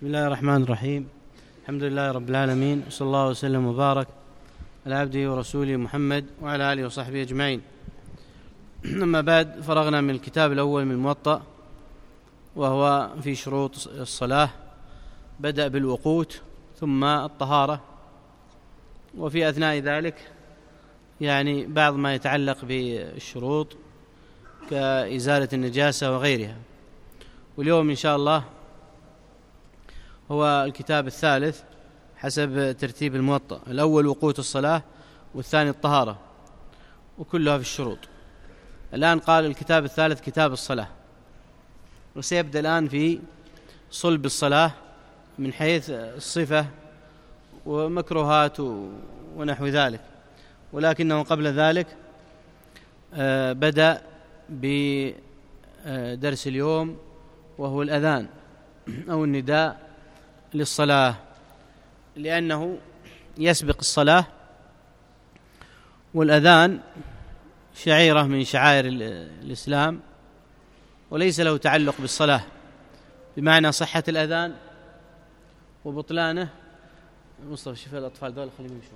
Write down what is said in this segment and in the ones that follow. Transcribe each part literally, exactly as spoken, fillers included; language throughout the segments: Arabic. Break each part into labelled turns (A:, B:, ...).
A: بسم الله الرحمن الرحيم. الحمد لله رب العالمين، وصلى الله وسلم وبارك على عبده ورسوله محمد وعلى آله وصحبه أجمعين. أما بعد، فرغنا من الكتاب الأول من الموطأ وهو في شروط الصلاة. بدأ بالوقوت ثم الطهارة، وفي أثناء ذلك يعني بعض ما يتعلق بالشروط كإزالة النجاسة وغيرها. واليوم إن شاء الله هو الكتاب الثالث حسب ترتيب الموطأ. الأول وقوت الصلاة، والثاني الطهارة، وكلها في الشروط. الآن قال الكتاب الثالث كتاب الصلاة، وسيبدأ الآن في صلب الصلاة من حيث الصفة ومكروهات ونحو ذلك، ولكنه قبل ذلك بدأ بدرس اليوم وهو الأذان أو النداء للصلاة، لأنه يسبق الصلاة، والأذان شعيرة من شعائر الإسلام وليس له تعلق بالصلاة، بمعنى صحة الأذان وبطلانه. مصطفى شوف الأطفال دول خليهم يمشون.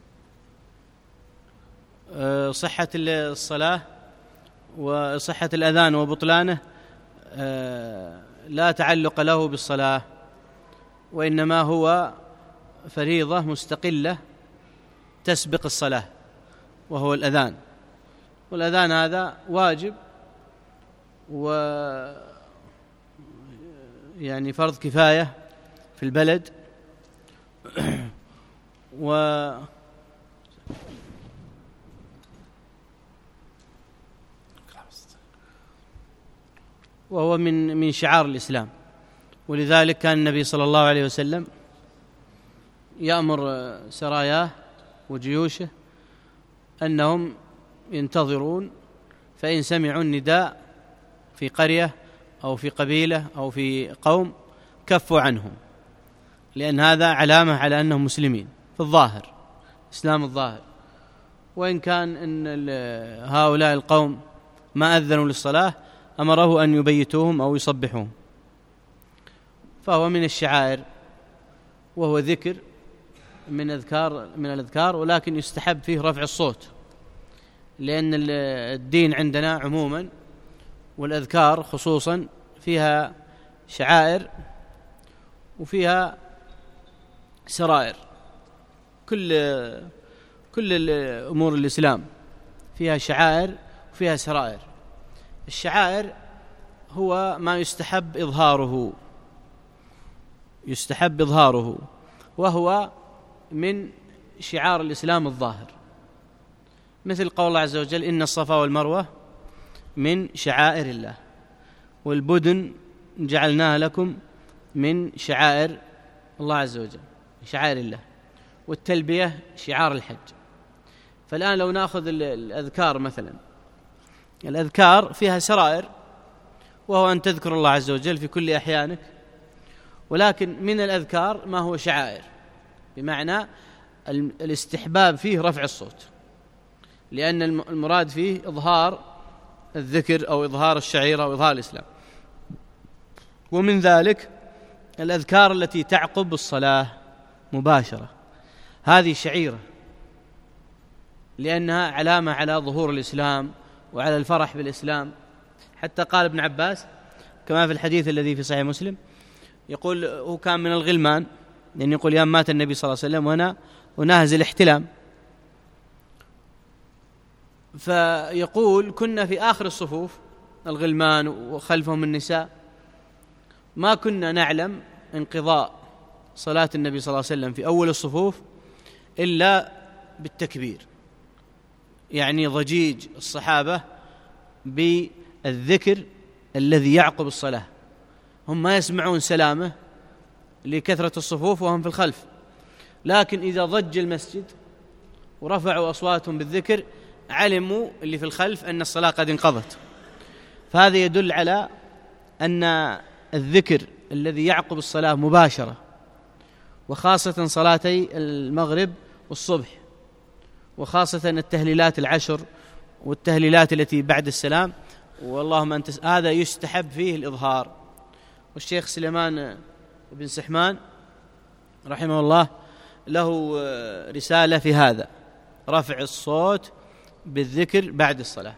A: صحة الصلاة وصحة الأذان وبطلانه لا تعلق له بالصلاة، وإنما هو فريضة مستقلة تسبق الصلاة، وهو الأذان. والأذان هذا واجب و يعني فرض كفاية في البلد، و وهو من من شعار الإسلام. ولذلك كان النبي صلى الله عليه وسلم يأمر سراياه وجيوشه أنهم ينتظرون، فإن سمعوا النداء في قرية أو في قبيلة أو في قوم كفوا عنهم، لأن هذا علامة على أنهم مسلمين في الظاهر، إسلام الظاهر. وإن كان إن هؤلاء القوم ما أذنوا للصلاة أمره أن يبيتوهم أو يصبحوهم. فهو من الشعائر، وهو ذكر من أذكار من الأذكار، ولكن يستحب فيه رفع الصوت، لأن الدين عندنا عموما والأذكار خصوصا فيها شعائر وفيها سرائر. كل كل أمور الإسلام فيها شعائر وفيها سرائر. الشعائر هو ما يستحب إظهاره يستحب إظهاره وهو من شعار الإسلام الظاهر، مثل قول الله عز وجل: إن الصفا والمروة من شعائر الله، والبدن جعلناها لكم من شعائر الله عز وجل، شعائر الله. والتلبية شعار الحج. فالآن لو نأخذ الأذكار مثلا، الأذكار فيها سرائر، وهو أن تذكر الله عز وجل في كل أحيانك، ولكن من الأذكار ما هو شعائر، بمعنى الاستحباب فيه رفع الصوت، لأن المراد فيه إظهار الذكر أو إظهار الشعيرة أو إظهار الإسلام. ومن ذلك الأذكار التي تعقب الصلاة مباشرة، هذه شعيرة، لأنها علامة على ظهور الإسلام وعلى الفرح بالإسلام. حتى قال ابن عباس كما في الحديث الذي في صحيح مسلم، يقول هو كان من الغلمان، لأن يقول يوم مات النبي صلى الله عليه وسلم وأنا وناهز الاحتلام، فيقول كنا في آخر الصفوف الغلمان وخلفهم النساء، ما كنا نعلم انقضاء صلاة النبي صلى الله عليه وسلم في أول الصفوف إلا بالتكبير، يعني ضجيج الصحابة بالذكر الذي يعقب الصلاة. هم ما يسمعون سلامه لكثرة الصفوف وهم في الخلف، لكن إذا ضج المسجد ورفعوا أصواتهم بالذكر علموا اللي في الخلف أن الصلاة قد انقضت. فهذا يدل على أن الذكر الذي يعقب الصلاة مباشرة، وخاصة صلاتي المغرب والصبح، وخاصة التهليلات العشر والتهليلات التي بعد السلام، واللهم أنت، هذا يستحب فيه الإظهار. والشيخ سليمان بن سحمان رحمه الله له رسالة في هذا، رفع الصوت بالذكر بعد الصلاة،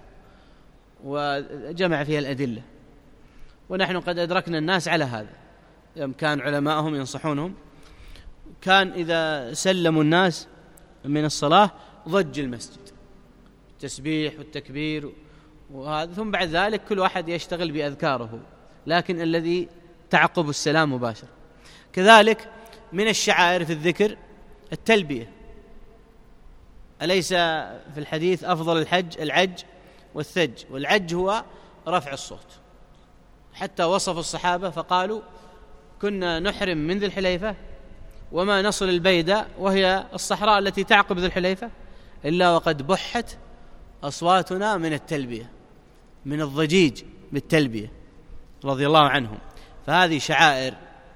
A: وجمع فيها الأدلة. ونحن قد أدركنا الناس على هذا، يوم كان علماءهم ينصحونهم، كان إذا سلموا الناس من الصلاة ضج المسجد، التسبيح والتكبير وهذا، ثم بعد ذلك كل واحد يشتغل بأذكاره، لكن الذي تعقب السلام مباشر. كذلك من الشعائر في الذكر التلبية، أليس في الحديث أفضل الحج العج والثج؟ والعج هو رفع الصوت، حتى وصف الصحابة فقالوا كنا نحرم من ذي الحليفة وما نصل البيدة وهي الصحراء التي تعقب ذي الحليفة إلا وقد بحت أصواتنا من التلبية، من الضجيج بالتلبية رضي الله عنهم. فهذه شعائر،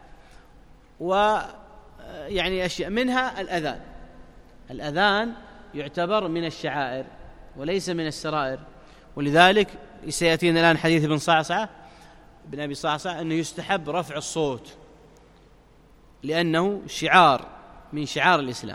A: ويعني أشياء منها الأذان. الأذان يعتبر من الشعائر وليس من السرائر، ولذلك سيأتينا الآن حديث ابن صعصعة بن أبي صعصعة أنه يستحب رفع الصوت لأنه شعار من شعار الإسلام.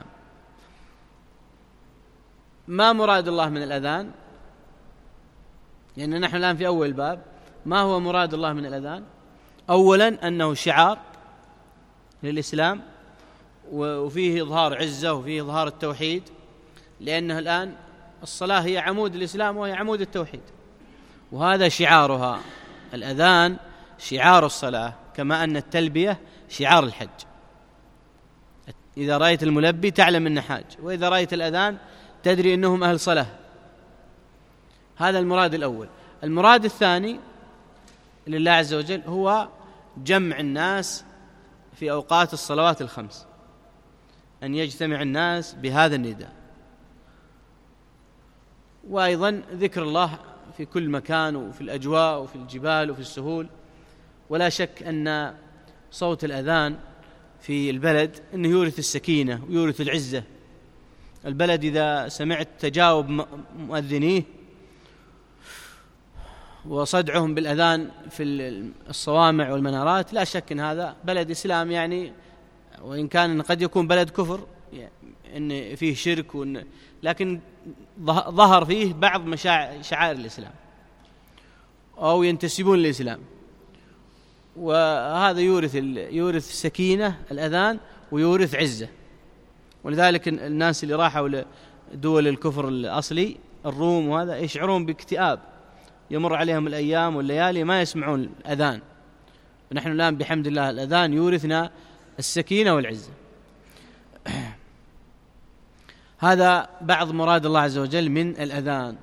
A: ما مراد الله من الأذان؟ لأن يعني نحن الآن في أول باب. ما هو مراد الله من الأذان؟ أولا أنه شعار للإسلام، وفيه إظهار عزة وفيه إظهار التوحيد، لأنه الآن الصلاة هي عمود الإسلام وهي عمود التوحيد، وهذا شعارها. الأذان شعار الصلاة، كما أن التلبية شعار الحج. إذا رأيت الملبي تعلم أنه حاج، وإذا رأيت الأذان تدري أنهم أهل صلاة. هذا المراد الأول. المراد الثاني لله عز وجل هو جمع الناس في أوقات الصلوات الخمس، أن يجتمع الناس بهذا النداء. وأيضا ذكر الله في كل مكان، وفي الأجواء وفي الجبال وفي السهول. ولا شك أن صوت الأذان في البلد أنه يورث السكينة ويورث العزة. البلد إذا سمعت تجاوب مؤذنيه وصدعهم بالأذان في الصوامع والمنارات، لا شك أن هذا بلد إسلام، يعني وإن كان قد يكون بلد كفر، يعني أن فيه شرك، وإن لكن ظهر فيه بعض شعائر الإسلام أو ينتسبون للإسلام، وهذا يورث يورث سكينة الأذان ويورث عزة. ولذلك الناس اللي راحوا لدول الكفر الأصلي الروم وهذا يشعرون باكتئاب، يمر عليهم الأيام والليالي ما يسمعون الأذان. ونحن الآن بحمد الله الأذان يورثنا السكينة والعزة. هذا بعض مراد الله عز وجل من الأذان.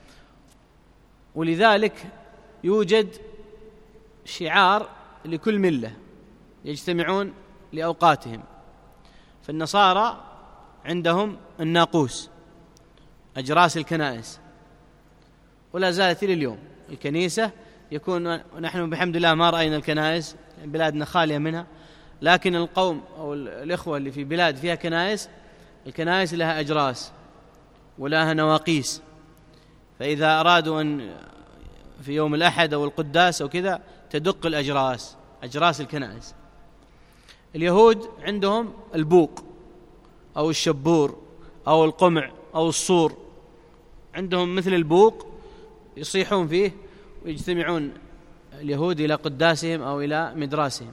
A: ولذلك يوجد شعار لكل ملة يجتمعون لأوقاتهم. فالنصارى عندهم الناقوس، أجراس الكنائس، ولا زالت إلى اليوم الكنيسة يكون، نحن بحمد الله ما رأينا الكنائس، بلادنا خالية منها، لكن القوم أو الإخوة اللي في بلاد فيها كنائس، الكنائس لها أجراس ولها نواقيس. فإذا أرادوا أن في يوم الأحد أو القداس أو كذا تدق الأجراس، أجراس الكنائس. اليهود عندهم البوق أو الشبور أو القمع أو الصور، عندهم مثل البوق يصيحون فيه ويجتمعون اليهود إلى قداسهم أو إلى مدراسهم.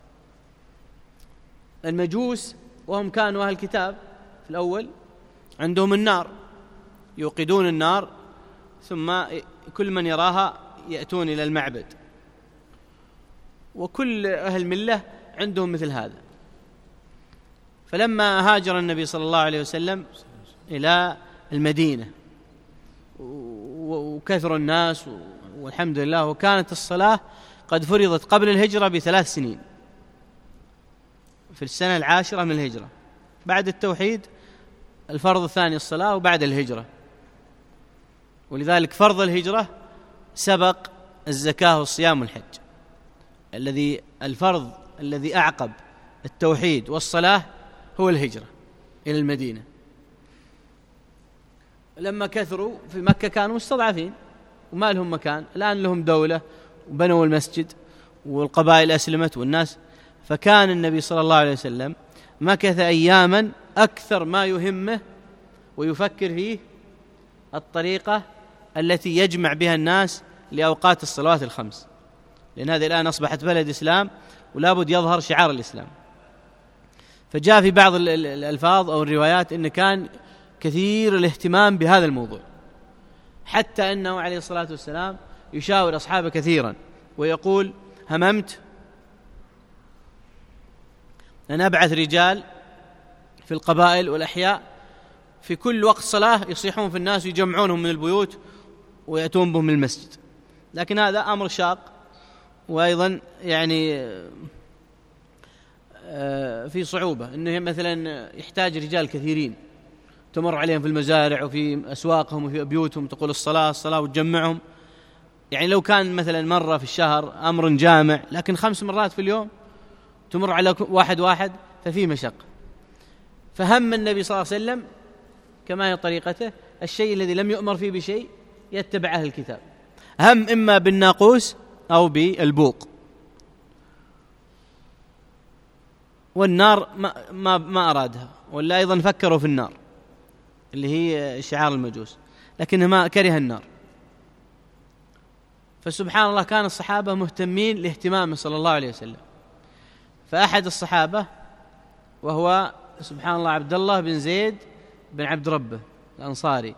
A: المجوس وهم كانوا أهل الكتاب في الأول عندهم النار، يوقدون النار ثم كل من يراها يأتون إلى المعبد. وكل أهل الملة عندهم مثل هذا. فلما هاجر النبي صلى الله عليه وسلم إلى المدينة وكثر الناس والحمد لله، وكانت الصلاة قد فرضت قبل الهجرة بثلاث سنين، في السنة العاشرة من الهجرة، بعد التوحيد الفرض الثاني الصلاة، وبعد الهجرة. ولذلك فرض الهجرة سبق الزكاة والصيام والحج. الذي الفرض الذي أعقب التوحيد والصلاة هو الهجرة إلى المدينة. لما كثروا في مكة كانوا مستضعفين وما لهم مكان، الآن لهم دولة وبنوا المسجد والقبائل أسلمت والناس، فكان النبي صلى الله عليه وسلم مكث أياما أكثر ما يهمه ويفكر فيه الطريقة التي يجمع بها الناس لأوقات الصلوات الخمس، لأن هذه الآن أصبحت بلد إسلام ولا بد يظهر شعار الإسلام. فجاء في بعض الألفاظ أو الروايات أنه كان كثير الاهتمام بهذا الموضوع، حتى أنه عليه الصلاة والسلام يشاور أصحابه كثيرا ويقول: هممت أن أبعث رجال في القبائل والأحياء في كل وقت صلاة يصيحون في الناس ويجمعونهم من البيوت ويأتون بهم المسجد، لكن هذا أمر شاق، وأيضا يعني في صعوبة، إنه مثلا يحتاج رجال كثيرين تمر عليهم في المزارع وفي أسواقهم وفي بيوتهم تقول الصلاة الصلاة وتجمعهم. يعني لو كان مثلا مرة في الشهر أمر جامع، لكن خمس مرات في اليوم تمر على واحد واحد ففي مشقة. فهم النبي صلى الله عليه وسلم كما هي طريقته الشيء الذي لم يؤمر فيه بشيء يتبع أهل الكتاب، هم إما بالناقوس أو بالبوق. والنار ما, ما, ما أرادها، ولا أيضا فكروا في النار اللي هي شعار المجوس، لكنه ما كره النار. فسبحان الله كان الصحابة مهتمين لاهتمامه صلى الله عليه وسلم. فأحد الصحابة وهو سبحان الله عبد الله بن زيد بن عبد ربه الأنصاري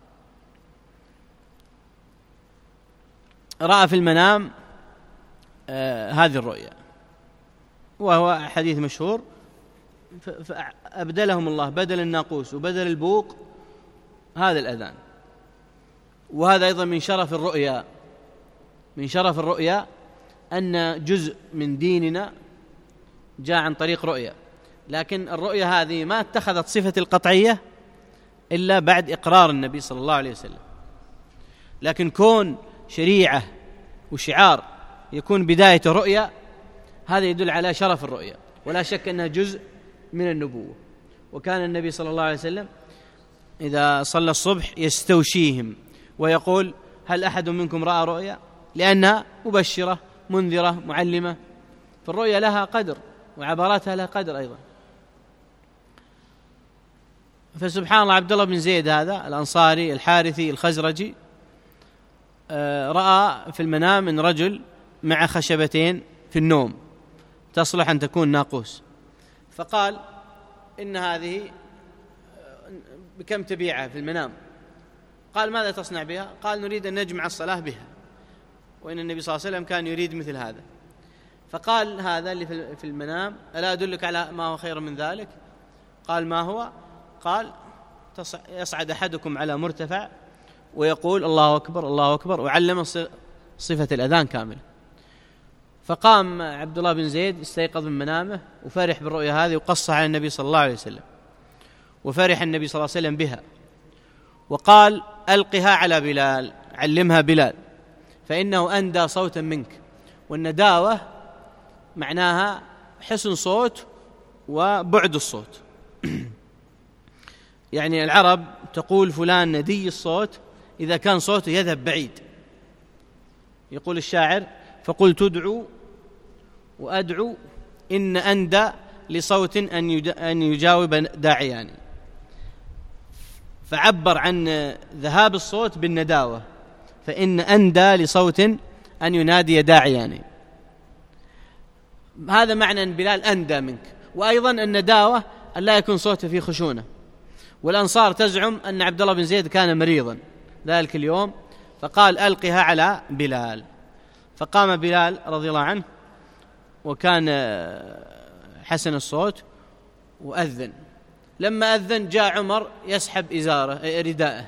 A: رأى في المنام آه هذه الرؤيا، وهو حديث مشهور، فأبدلهم الله بدل الناقوس وبدل البوق هذا الأذان. وهذا أيضا من شرف الرؤيا، من شرف الرؤيا أن جزء من ديننا جاء عن طريق رؤيا، لكن الرؤيا هذه ما اتخذت صفة القطعية إلا بعد إقرار النبي صلى الله عليه وسلم. لكن كون شريعة وشعار يكون بداية رؤيا، هذا يدل على شرف الرؤيا، ولا شك أنها جزء من النبوة. وكان النبي صلى الله عليه وسلم إذا صلى الصبح يستوشيهم ويقول: هل أحد منكم رأى رؤيا؟ لأنها مبشرة منذرة معلمة، فالرؤيا لها قدر وعباراتها لها قدر أيضا. فسبحان الله عبد الله بن زيد هذا الأنصاري الحارثي الخزرجي رأى في المنام من رجل مع خشبتين في النوم تصلح أن تكون ناقوس، فقال: إن هذه بكم تبيعها في المنام؟ قال: ماذا تصنع بها؟ قال: نريد أن نجمع الصلاة بها، وإن النبي صلى الله عليه وسلم كان يريد مثل هذا. فقال هذا اللي في المنام: ألا أدلك على ما هو خير من ذلك؟ قال: ما هو؟ قال: يصعد أحدكم على مرتفع ويقول الله أكبر الله أكبر، وعلم صفة الأذان كامل. فقام عبد الله بن زيد استيقظ من منامه وفرح بالرؤيا هذه وقصها على النبي صلى الله عليه وسلم، وفرح النبي صلى الله عليه وسلم بها، وقال: ألقها على بلال، علمها بلال، فإنه أندى صوتا منك. والنداوة معناها حسن صوت وبعد الصوت. يعني العرب تقول فلان ندي الصوت إذا كان صوته يذهب بعيد. يقول الشاعر: فقلت ادعو وأدعو إن أندى لصوت أن يجاوب داعياني. فعبر عن ذهاب الصوت بالنداوة، فإن أندى لصوت أن ينادي داعياني. هذا معنى أن بلال أندى منك. وأيضا النداوة أن لا يكون صوته فيه خشونة. والأنصار تزعم أن عبد الله بن زيد كان مريضا ذلك اليوم، فقال: ألقها على بلال. فقام بلال رضي الله عنه وكان حسن الصوت وأذن. لما أذن جاء عمر يسحب إزاره رداءه،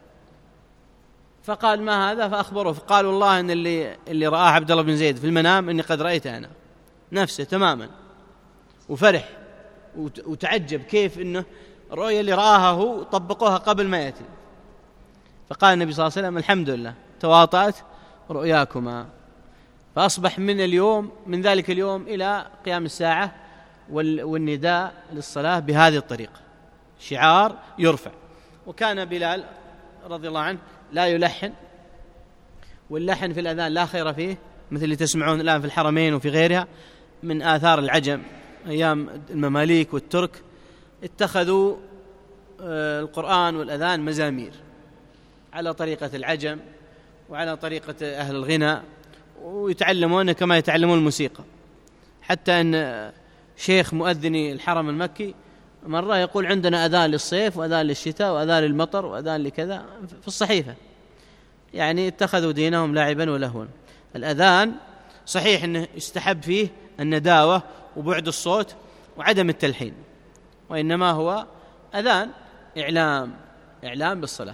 A: فقال: ما هذا؟ فأخبره، فقال: والله أن اللي, اللي رآه عبد الله بن زيد في المنام إني قد رأيته أنا نفسه تماما. وفرح وتعجب كيف إنه الرؤية اللي رآها هو طبقوها قبل ما يأتي. فقال النبي صلى الله عليه وسلم: الحمد لله تواطأت رؤياكما. فأصبح من اليوم من ذلك اليوم إلى قيام الساعة والنداء للصلاة بهذه الطريقة، شعار يرفع. وكان بلال رضي الله عنه لا يلحن، واللحن في الأذان لا خير فيه، مثل اللي تسمعون الآن في الحرمين وفي غيرها، من آثار العجم أيام المماليك والترك اتخذوا القرآن والأذان مزامير على طريقة العجم وعلى طريقة أهل الغنى، ويتعلمون كما يتعلمون الموسيقى. حتى أن شيخ مؤذني الحرم المكي مرة يقول عندنا أذان للصيف وأذان للشتاء وأذان للمطر وأذان لكذا في الصحيفة. يعني اتخذوا دينهم لاعبا ولهوا. الأذان صحيح أنه يستحب فيه النداوة وبعد الصوت وعدم التلحين، وإنما هو أذان إعلام إعلام بالصلاة.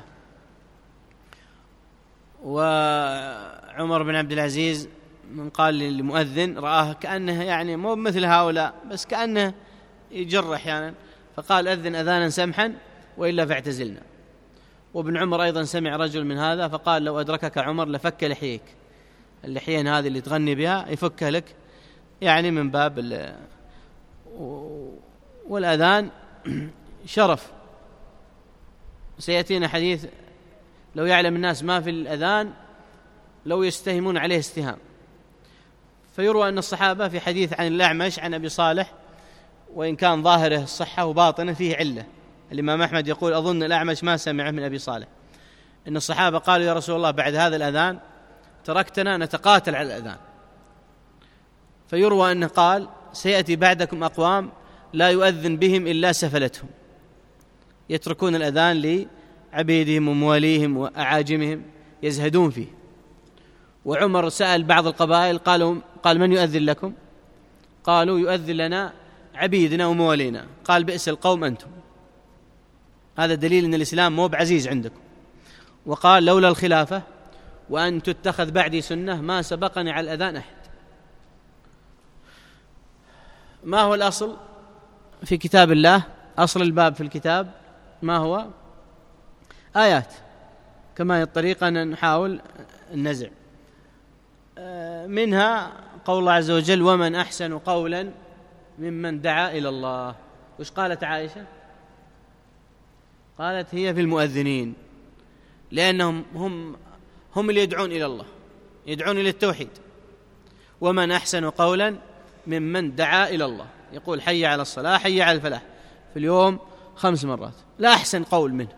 A: وعمر بن عبد العزيز من قال للمؤذن رآه كأنه يعني مو مثل هؤلاء بس كأنه يجر أحيانا، فقال أذن أذانا سمحا وإلا فاعتزلنا. وابن عمر أيضا سمع رجل من هذا فقال لو أدركك عمر لفك لحيك، اللحيين هذه اللي تغني بها يفكها لك، يعني من باب. والأذان شرف، سيأتينا حديث لو يعلم الناس ما في الأذان لو يستهمون عليه استهام. فيروى أن الصحابة في حديث عن الأعمش عن أبي صالح، وإن كان ظاهره الصحة وباطنه فيه علة، الإمام أحمد يقول أظن الأعمش ما سمعه من أبي صالح، إن الصحابة قالوا يا رسول الله بعد هذا الأذان تركتنا نتقاتل على الأذان. فيروى أنه قال سيأتي بعدكم أقوام لا يؤذن بهم إلا سفلتهم، يتركون الأذان لعبيدهم ومواليهم وأعاجمهم يزهدون فيه. وعمر سأل بعض القبائل قالوا قال من يؤذن لكم؟ قالوا يؤذن لنا عبيدنا وموالينا. قال بئس القوم أنتم. هذا دليل أن الإسلام مو بعزيز عندكم. وقال لولا الخلافة وأن تتخذ بعدي سنة ما سبقني على الأذان أحد. ما هو الأصل في كتاب الله؟ أصل الباب في الكتاب ما هو؟ آيات، كما هي الطريقة أن نحاول النزع منها قول الله عز وجل ومن أحسن قولا ممن دعا إلى الله. وش قالت عائشة؟ قالت هي في المؤذنين، لأنهم هم هم اللي يدعون إلى الله، يدعون إلى التوحيد. ومن أحسن قولا ممن دعا إلى الله، يقول حي على الصلاة حي على الفلاح في اليوم خمس مرات، لا أحسن قول منه.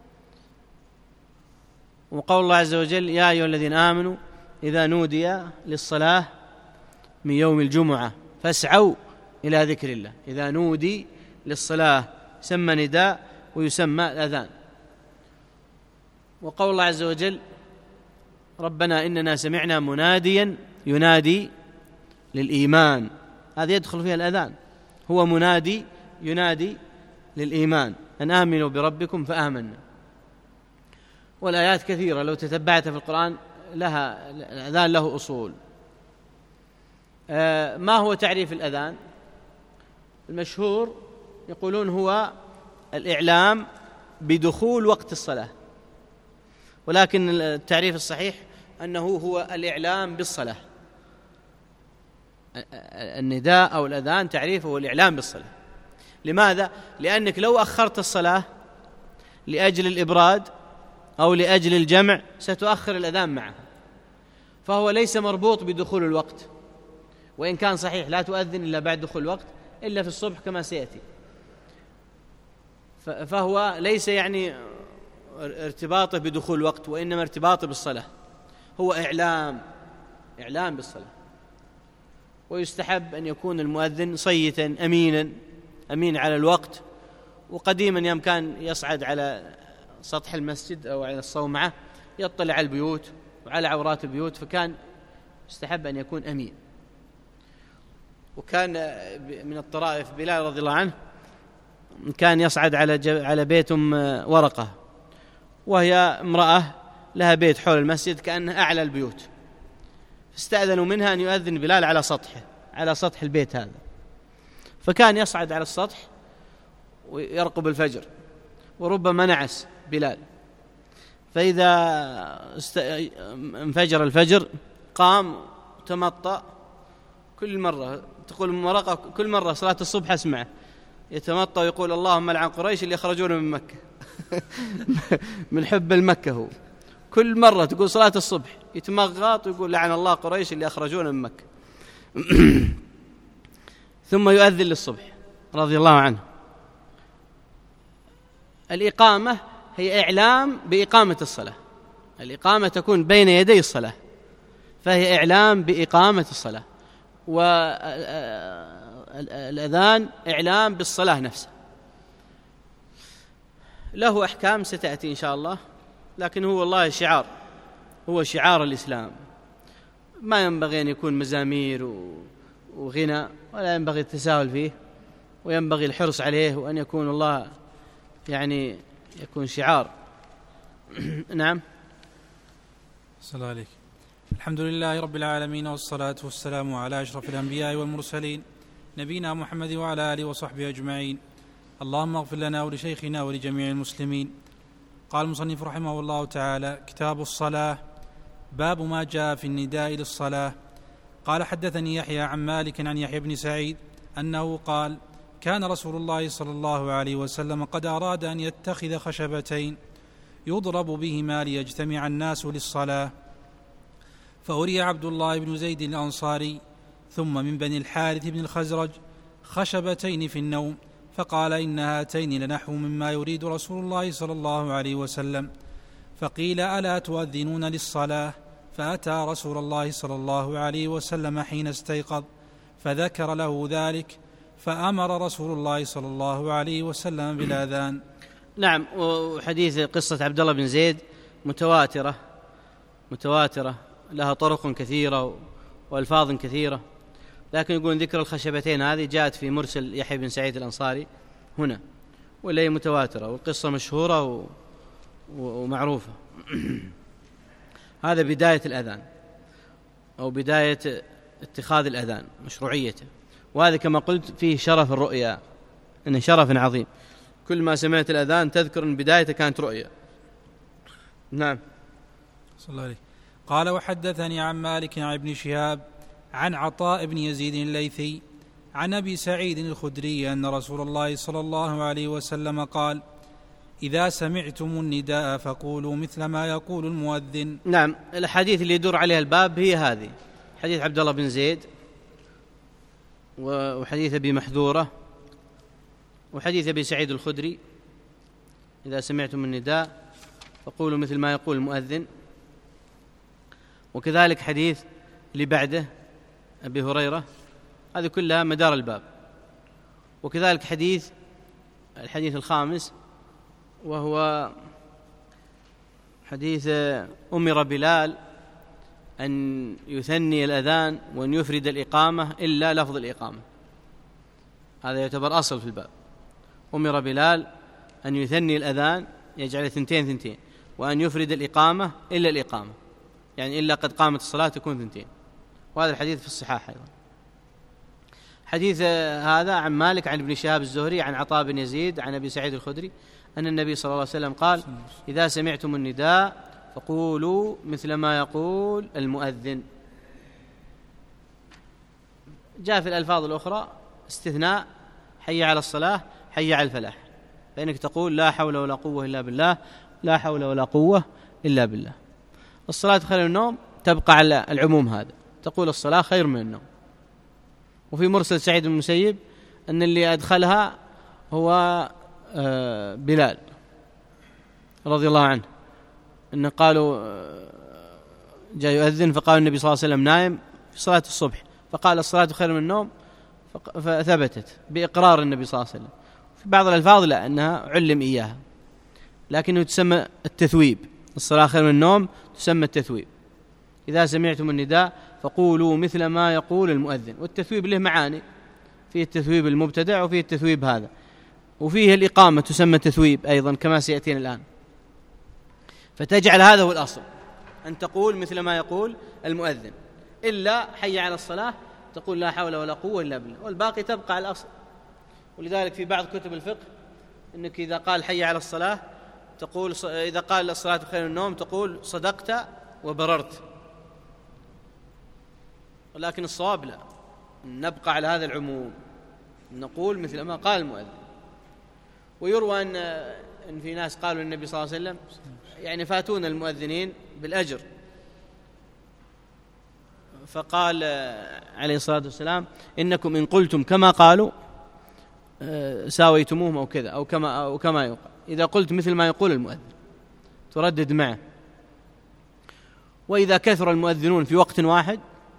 A: وقول الله عز وجل يا أيها الذين آمنوا إذا نودي للصلاة من يوم الجمعة فاسعوا إلى ذكر الله. إذا نودي للصلاة سمى نداء ويسمى الأذان. وقول الله عز وجل ربنا إننا سمعنا مناديا ينادي للإيمان، هذا يدخل فيها الأذان، هو منادي ينادي للإيمان أن آمنوا بربكم فآمنا. والآيات كثيرة لو تتبعتها في القرآن لها الأذان له أصول. آه ما هو تعريف الأذان؟ المشهور يقولون هو الإعلام بدخول وقت الصلاة، ولكن التعريف الصحيح أنه هو الإعلام بالصلاة. النداء أو الأذان تعريفه هو الإعلام بالصلاة. لماذا؟ لأنك لو أخرت الصلاة لأجل الإبراد أو لأجل الجمع ستؤخر الأذان معه، فهو ليس مربوط بدخول الوقت، وإن كان صحيح لا تؤذن إلا بعد دخول الوقت إلا في الصبح كما سيأتي، فهو ليس يعني ارتباطه بدخول الوقت، وإنما ارتباطه بالصلاة، هو إعلام إعلام بالصلاة. ويستحب أن يكون المؤذن صيتا أمينا أمين على الوقت. وقديما يوم كان يصعد على سطح المسجد أو على الصومعة يطلع على البيوت وعلى عورات البيوت، فكان يستحب أن يكون أمين. وكان من الطرائف بلال رضي الله عنه كان يصعد على على بيت أم ورقة، وهي امرأة لها بيت حول المسجد كأنه أعلى البيوت، فاستأذنوا منها أن يؤذن بلال على سطحه على سطح البيت هذا، فكان يصعد على السطح ويرقب الفجر، وربما نعس بلال، فإذا است... انفجر الفجر قام تمطأ. كل مرة تقول مرقة كل مرة صلاة الصبح أسمعه يتمطأ ويقول اللهم لعن قريش اللي يخرجون من مكة من حب المكة. هو كل مرة تقول صلاة الصبح يتمغط ويقول لعن الله قريش اللي يخرجون من مكة. ثم يؤذن للصبح رضي الله عنه. الإقامة هي إعلام بإقامة الصلاة، الإقامة تكون بين يدي الصلاة، فهي إعلام بإقامة الصلاة، والأذان إعلام بالصلاة نفسها. له أحكام ستأتي إن شاء الله، لكن هو والله شعار، هو شعار الإسلام، ما ينبغي أن يكون مزامير وغنى، ولا ينبغي التساهل فيه، وينبغي الحرص عليه، وأن يكون الله يعني يكون شعار. نعم.
B: صلى الله عليك. الحمد لله رب العالمين، والصلاة والسلام على أشرف الأنبياء والمرسلين نبينا محمد وعلى آله وصحبه أجمعين. اللهم اغفر لنا ولشيخنا ولجميع المسلمين. قال المصنف رحمه الله تعالى: كتاب الصلاة، باب ما جاء في النداء للصلاة. قال: حدثني يحيى عن مالك عن يحيى بن سعيد أنه قال: كان رسول الله صلى الله عليه وسلم قد أراد أن يتخذ خشبتين يضرب بهما ليجتمع الناس للصلاة، فأري عبد الله بن زيد الأنصاري ثم من بني الحارث بن الخزرج خشبتين في النوم، فقال: إن هاتين لنحو مما يريد رسول الله صلى الله عليه وسلم. فقيل: ألا تؤذنون للصلاة؟ فأتى رسول الله صلى الله عليه وسلم حين استيقظ فذكر له ذلك، فأمر رسول الله صلى الله عليه وسلم بالآذان.
A: نعم. وحديث قصة عبد الله بن زيد متواترة متواترة لها طرق كثيرة وألفاظ كثيرة، لكن يقول ذكر الخشبتين هذه جاءت في مرسل يحيى بن سعيد الأنصاري هنا، ولا هي متواترة، والقصة مشهورة ومعروفة. هذا بداية الأذان أو بداية اتخاذ الأذان، مشروعيته، وهذا كما قلت فيه شرف الرؤيا، إنه شرف عظيم. كل ما سمعت الأذان تذكر أن بدايته كانت رؤيا. نعم.
B: صلى الله عليه. قال: وحدثني عن مالك عن ابن شهاب عن عطاء بن يزيد الليثي عن أبي سعيد الخدري أن رسول الله صلى الله عليه وسلم قال: إذا سمعتم النداء فقولوا مثل ما يقول المؤذن.
A: نعم. الحديث اللي يدور عليها الباب هي هذه، حديث عبد الله بن زيد، وحديث أبي محذورة، وحديث أبي سعيد الخدري: إذا سمعتم النداء فقولوا مثل ما يقول المؤذن. وكذلك حديث اللي بعده أبي هريرة، هذه كلها مدار الباب. وكذلك حديث الحديث الخامس، وهو حديث أمر بلال أن يثني الأذان وأن يفرد الإقامة إلا لفظ الإقامة، هذا يعتبر أصل في الباب. أمر بلال أن يثني الأذان، يجعل ثنتين ثنتين، وأن يفرد الإقامة إلا الإقامة، يعني إلا قد قامت الصلاة تكون ثنتين. وهذا الحديث في الصحاح أيضا. حديث هذا عن مالك عن ابن شهاب الزهري عن عطاء بن يزيد عن أبي سعيد الخدري أن النبي صلى الله عليه وسلم قال: إذا سمعتم النداء فقولوا مثل ما يقول المؤذن. جاء في الألفاظ الأخرى استثناء: حي على الصلاة، حي على الفلاح، فإنك تقول لا حول ولا قوة إلا بالله، لا حول ولا قوة إلا بالله. الصلاة خير من النوم تبقى على العموم هذا، تقول الصلاة خير من النوم. وفي مرسل سعيد بن المسيب أن اللي أدخلها هو بلال رضي الله عنه، أنه قالوا جاء يؤذن فقال النبي صلى الله عليه وسلم نائم في صلاة الصبح، فقال الصلاة خير من النوم، فثبتت بإقرار النبي صلى الله عليه وسلم. في بعض الألفاظ لا، أنها علم إياها، لكنه تسمى التثويب. الصلاة خير من النوم تسمى التثويب. إذا سمعتم النداء فقولوا مثل ما يقول المؤذن. والتثويب له معاني، فيه التثويب المبتدع وفيه التثويب هذا، وفيه الإقامة تسمى تثويب أيضا كما سيأتينا الآن. فتجعل هذا هو الأصل، أن تقول مثل ما يقول المؤذن، إلا حي على الصلاة تقول لا حول ولا قوة إلا بالله، والباقي تبقى على الأصل. ولذلك في بعض كتب الفقه أنك إذا قال حي على الصلاة تقول، إذا قال الصلاة خير من النوم تقول صدقت وبررت، ولكن الصواب لا، نبقى على هذا العموم، نقول مثل ما قال المؤذن. ويروى أن إن في ناس قالوا للنبي صلى الله عليه وسلم يعني فاتون المؤذنين بالأجر، فقال عليه الصلاة والسلام إنكم إن قلتم كما قالوا ساويتموهم أو كذا أو كما, أو كما يقال. إذا قلت مثل ما يقول المؤذن تردد معه. وإذا كثر المؤذنون في وقت واحد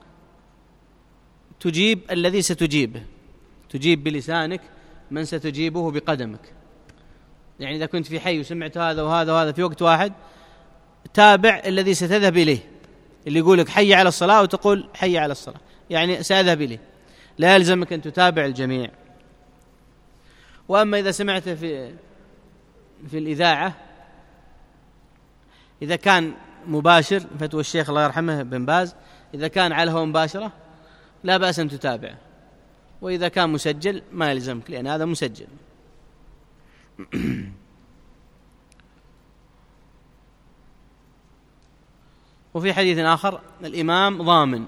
A: تجيب الذي ستجيبه، تجيب بلسانك من ستجيبه بقدمك. يعني إذا كنت في حي وسمعت هذا وهذا وهذا في وقت واحد تابع الذي ستذهب إليه، اللي يقولك حي على الصلاة وتقول حي على الصلاة، يعني سأذهب إليه، لا يلزمك أن تتابع الجميع. وأما إذا سمعت في في الإذاعة إذا كان مباشر، فتوى الشيخ الله يرحمه بن باز، إذا كان على الهواء مباشرة لا بأس أن تتابع، وإذا كان مسجل ما يلزمك لأن هذا مسجل. وفي حديث آخر الإمام ضامن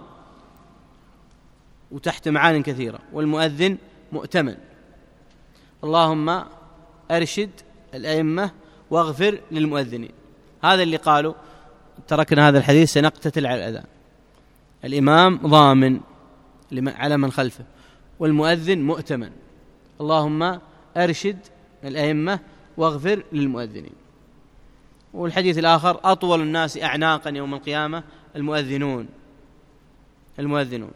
A: وتحت معان كثيرة، والمؤذن مؤتمن. اللهم أرشد الأئمة واغفر للمؤذنين. هذا اللي قالوا تركنا هذا الحديث سنقتتل على الأذان. الإمام ضامن على من خلفه، والمؤذن مؤتمن. اللهم أرشد الأئمة واغفر للمؤذنين. والحديث الآخر أطول الناس أعناقا يوم القيامة المؤذنون المؤذنون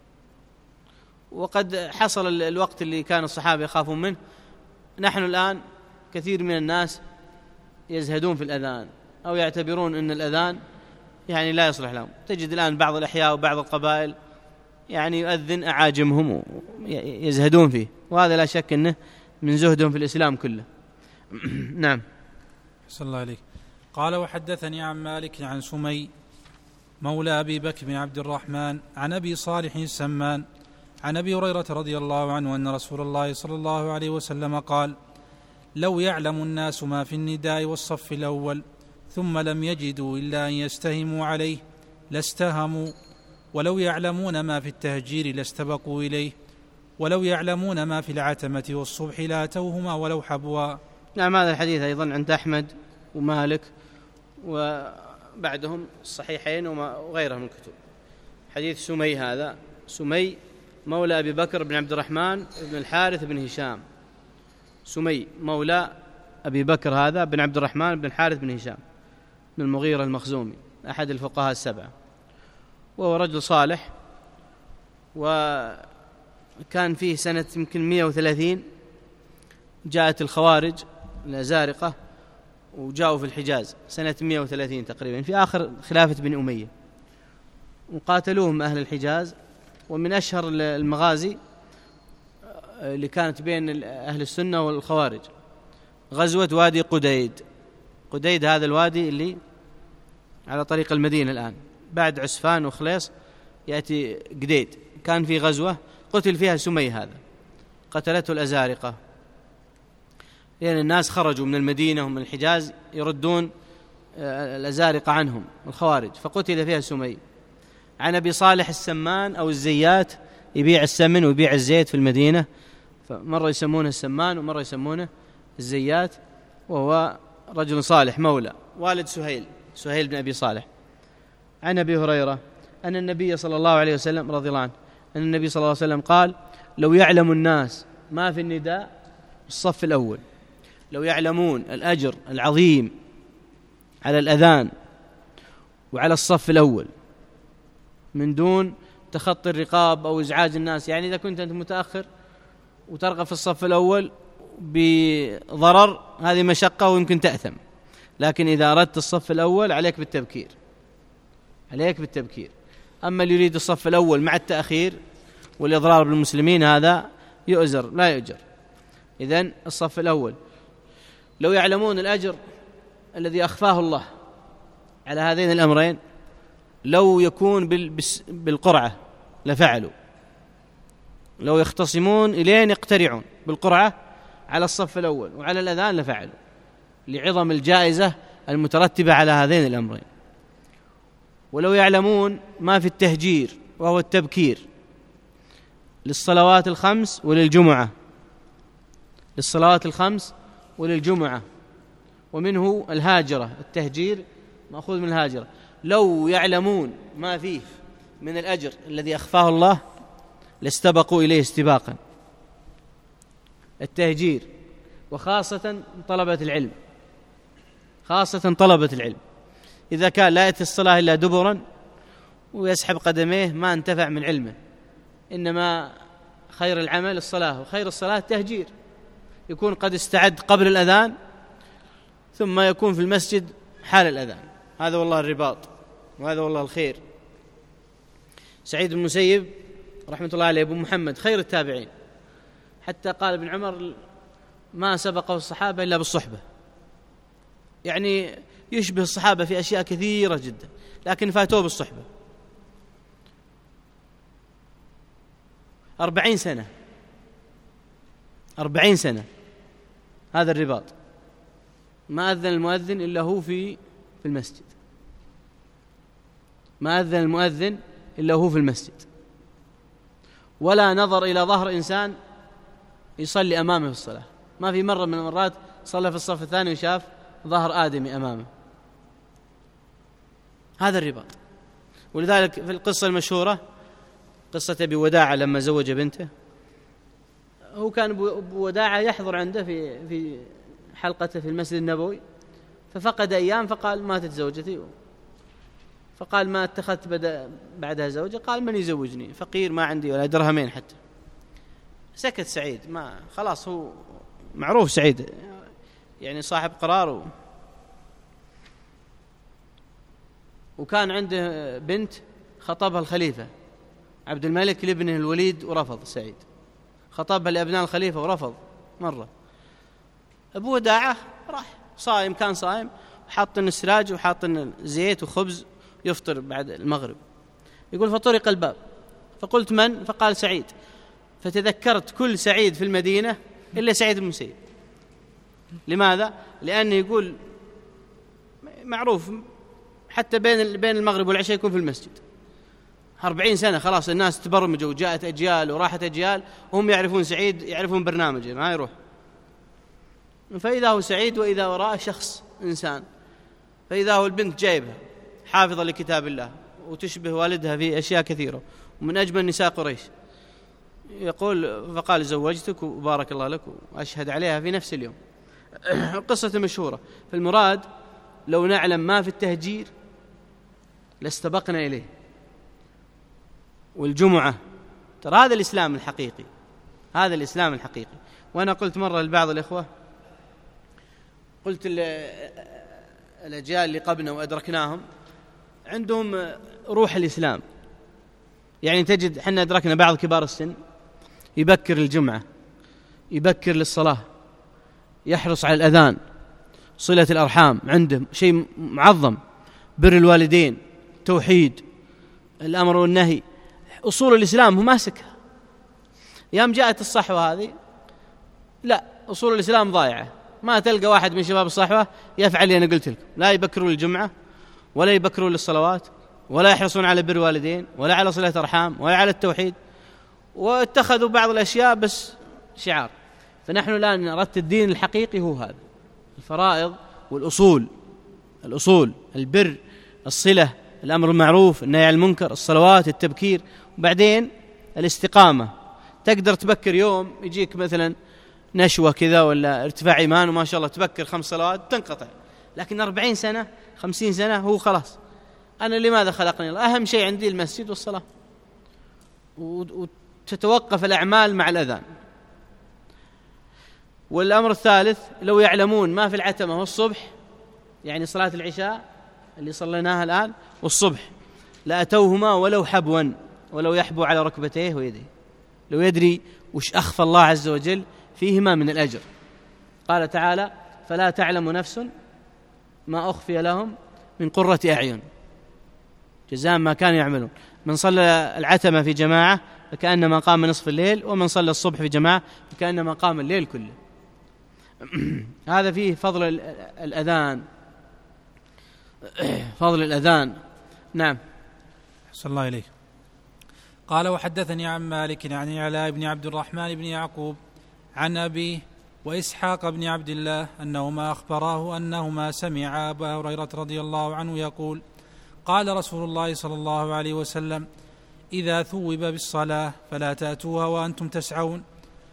A: وقد حصل الوقت اللي كان الصحابة يخافون منه. نحن الآن كثير من الناس يزهدون في الأذان أو يعتبرون أن الأذان يعني لا يصلح لهم. تجد الآن بعض الأحياء وبعض القبائل يعني يؤذن أعاجمهم يزهدون فيه، وهذا لا شك أنه من زهدهم في الإسلام كله. نعم.
B: صلى الله عليه. قال وحدثني عن مالك عن سمي مولى أبي بكر بن عبد الرحمن عن أبي صالح السمان عن أبي هريرة رضي الله عنه أن رسول الله صلى الله عليه وسلم قال: لو يعلم الناس ما في النداء والصف الأول ثم لم يجدوا إلا أن يستهموا عليه لاستهموا، ولو يعلمون ما في التهجير لاستبقوا إليه، ولو يعلمون ما في العتمة والصبح لاتوهما ولو حبوا.
A: نعم. هذا الحديث أيضا عند أحمد ومالك وبعدهم الصحيحين وغيرهم من الكتب. حديث سمي، هذا سمي مولى أبي بكر بن عبد الرحمن بن الحارث بن هشام. سمي مولى أبي بكر هذا بن عبد الرحمن بن الحارث بن هشام بن المغيرة المخزومي، أحد الفقهاء السبعة، وهو رجل صالح. وكان فيه سنة يمكن مئة وثلاثين جاءت الخوارج الأزارقة وجاءوا في الحجاز سنة مئة وثلاثين تقريبا في آخر خلافة بن أمية، وقاتلوهم أهل الحجاز. ومن أشهر المغازي اللي كانت بين أهل السنة والخوارج غزوة وادي قديد. قديد هذا الوادي اللي على طريق المدينة الآن، بعد عسفان وخليص يأتي قديد. كان في غزوة قتل فيها سمي، هذا قتلته الأزارقة، لأن الناس خرجوا من المدينة ومن الحجاز يردون الأزارقة عنهم الخوارج، فقتل فيها سمي. عن أبي صالح السمان أو الزيات، يبيع السمن ويبيع الزيت في المدينة، فمرة يسمونه السمان ومرة يسمونه الزيات، وهو رجل صالح مولى والد سهيل سهيل بن أبي صالح. عن أبي هريرة أن النبي صلى الله عليه وسلم رضي الله عنه أن النبي صلى الله عليه وسلم قال: لو يعلم الناس ما في النداء الصف الأول، لو يعلمون الأجر العظيم على الأذان وعلى الصف الأول من دون تخطي الرقاب أو إزعاج الناس. يعني إذا كنت أنت متأخر وترغب في الصف الأول بضرر هذه مشقة ويمكن تأثم، لكن إذا أردت الصف الأول عليك بالتبكير عليك بالتبكير. أما اللي يريد الصف الأول مع التأخير والإضرار بالمسلمين هذا يؤجر لا يؤجر. إذن الصف الأول. لو يعلمون الأجر الذي أخفاه الله على هذين الأمرين، لو يكون بالقرعة لفعلوا، لو يختصمون إلين يقترعون بالقرعة على الصف الأول وعلى الأذان لفعلوا، لعظم الجائزة المترتبة على هذين الأمرين. ولو يعلمون ما في التهجير وهو التبكير للصلوات الخمس وللجمعة للصلوات الخمس وللجمعة ومنه الهاجرة، التهجير مأخوذ من الهاجرة. لو يعلمون ما فيه من الأجر الذي أخفاه الله لاستبقوا إليه استباقا، التهجير، وخاصة طلبة العلم، خاصة طلبة العلم. إذا كان لا يأتي الصلاة إلا دبرا ويسحب قدميه ما انتفع من علمه، إنما خير العمل الصلاة، وخير الصلاة التهجير، يكون قد استعد قبل الأذان ثم يكون في المسجد حال الأذان. هذا والله الرباط، وهذا والله الخير. سعيد بن المسيب رحمة الله عليه أبو محمد خير التابعين، حتى قال ابن عمر ما سبقه الصحابة إلا بالصحبة، يعني يشبه الصحابة في أشياء كثيرة جدا لكن فاتوه بالصحبة. أربعين سنة أربعين سنة هذا الرباط، ما أذن المؤذن إلا هو في في المسجد، ما أذن المؤذن إلا هو في المسجد، ولا نظر إلى ظهر إنسان يصلي أمامه في الصلاة. ما في مرة من المرات صلى في الصف الثاني وشاف ظهر آدمي أمامه. هذا الرباط. ولذلك في القصة المشهورة قصة أبي وداعة لما زوج بنته، هو كان أبو وداعة يحضر عنده في في حلقته في المسجد النبوي، ففقد أيام فقال ماتت زوجتي، فقال ما اتخذت بعدها زوجة، قال من يزوجني، فقير ما عندي ولا درهمين حتى. سكت سعيد، ما خلاص هو معروف سعيد يعني صاحب قرار. وكان عنده بنت خطبها الخليفة عبد الملك لابنه الوليد ورفض سعيد، خطبها لأبناء الخليفة ورفض مرة. أبو وداعة راح صائم، كان صائم، حاط السراج وحاط زيت وخبز يفطر بعد المغرب. يقول فطرق الباب فقلت من؟ فقال سعيد، فتذكرت كل سعيد في المدينة إلا سعيد بن المسيب. لماذا؟ لأنه يقول معروف حتى بين بين المغرب والعشاء يكون في المسجد. أربعين سنة خلاص الناس تبرمجوا، وجاءت أجيال وراحت أجيال وهم يعرفون سعيد، يعرفون برنامجه ما يروح. فإذا هو سعيد وإذا وراءه شخص إنسان، فإذا هو البنت جايبها حافظة لكتاب الله وتشبه والدها في أشياء كثيرة ومن أجمل نساء قريش. يقول فقال زوجتك وبارك الله لك وأشهد عليها في نفس اليوم. قصة مشهورة. فالمراد لو نعلم ما في التهجير لاستبقنا إليه. والجمعة ترى هذا الإسلام الحقيقي، هذا الإسلام الحقيقي. وأنا قلت مرة لبعض الإخوة، قلت الأجيال اللي قبلنا وأدركناهم عندهم روح الإسلام، يعني تجد حنا أدركنا بعض كبار السن يبكر الجمعة، يبكر للصلاة، يحرص على الأذان، صلة الأرحام عنده شيء معظم، بر الوالدين، توحيد، الأمر والنهي، أصول الإسلام هو ماسكها. يوم جاءت الصحوة هذه لا، أصول الإسلام ضايعة. ما تلقى واحد من شباب الصحوة يفعل اللي أنا قلت لكم، لا يبكرون الجمعة ولا يبكرون للصلوات ولا يحرصون على بر الوالدين ولا على صلة أرحام ولا على التوحيد، واتخذوا بعض الأشياء بس شعار. فنحن الآن أردت الدين الحقيقي هو هذا، الفرائض والأصول، الأصول البر، الصلة، الأمر بالمعروف، النهي عن المنكر، الصلوات، التبكير، وبعدين الاستقامة. تقدر تبكر يوم يجيك مثلا نشوة كذا ولا ارتفاع إيمان وما شاء الله تبكر خمس صلوات تنقطع، لكن أربعين سنة خمسين سنة هو خلاص أنا لماذا خلقني الله؟ أهم شيء عندي المسجد والصلاة، وتتوقف الأعمال مع الأذان. والأمر الثالث لو يعلمون ما في العتمة والصبح، يعني صلاة العشاء اللي صليناها الآن والصبح، لأتوهما ولو حبوا، ولو يحبو على ركبتيه ويديه، لو يدري وش أخفى الله عز وجل فيهما من الأجر. قال تعالى فلا تعلم نفس ما أخفي لهم من قرة أعين جزاء ما كانوا يعملون. من صلى العتمة في جماعة فكأنما قام نصف الليل، ومن صلى الصبح في جماعة فكأنما قام الليل كله. هذا فيه فضل الأذان، فضل الأذان. نعم.
B: صلى الله عليه. قال وحدثني عن مالك عن علاء بن عبد الرحمن بن يعقوب عن أبيه وإسحاق بن عبد الله أنهما أخبراه أنهما سمع أبا هريرة رضي الله عنه يقول قال رسول الله صلى الله عليه وسلم إذا ثوب بالصلاة فلا تأتوها وأنتم تسعون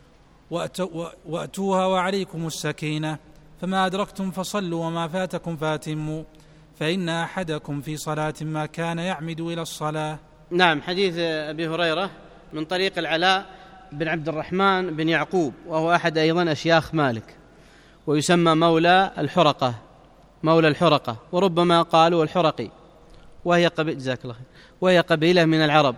B: وأتوها وعليكم السكينة، فما أدركتم فصلوا وما فاتكم فاتموا، فإن أحدكم في صلاة ما كان يعمد إلى الصلاة.
A: نعم. حديث أبي هريرة من طريق العلاء بن عبد الرحمن بن يعقوب، وهو أحد أيضا أشياخ مالك، ويسمى مولى الحرقة، مولى الحرقة، وربما قالوا الحرقي، وهي قبيلة جزاك الله خير، وهي قبيلة من العرب.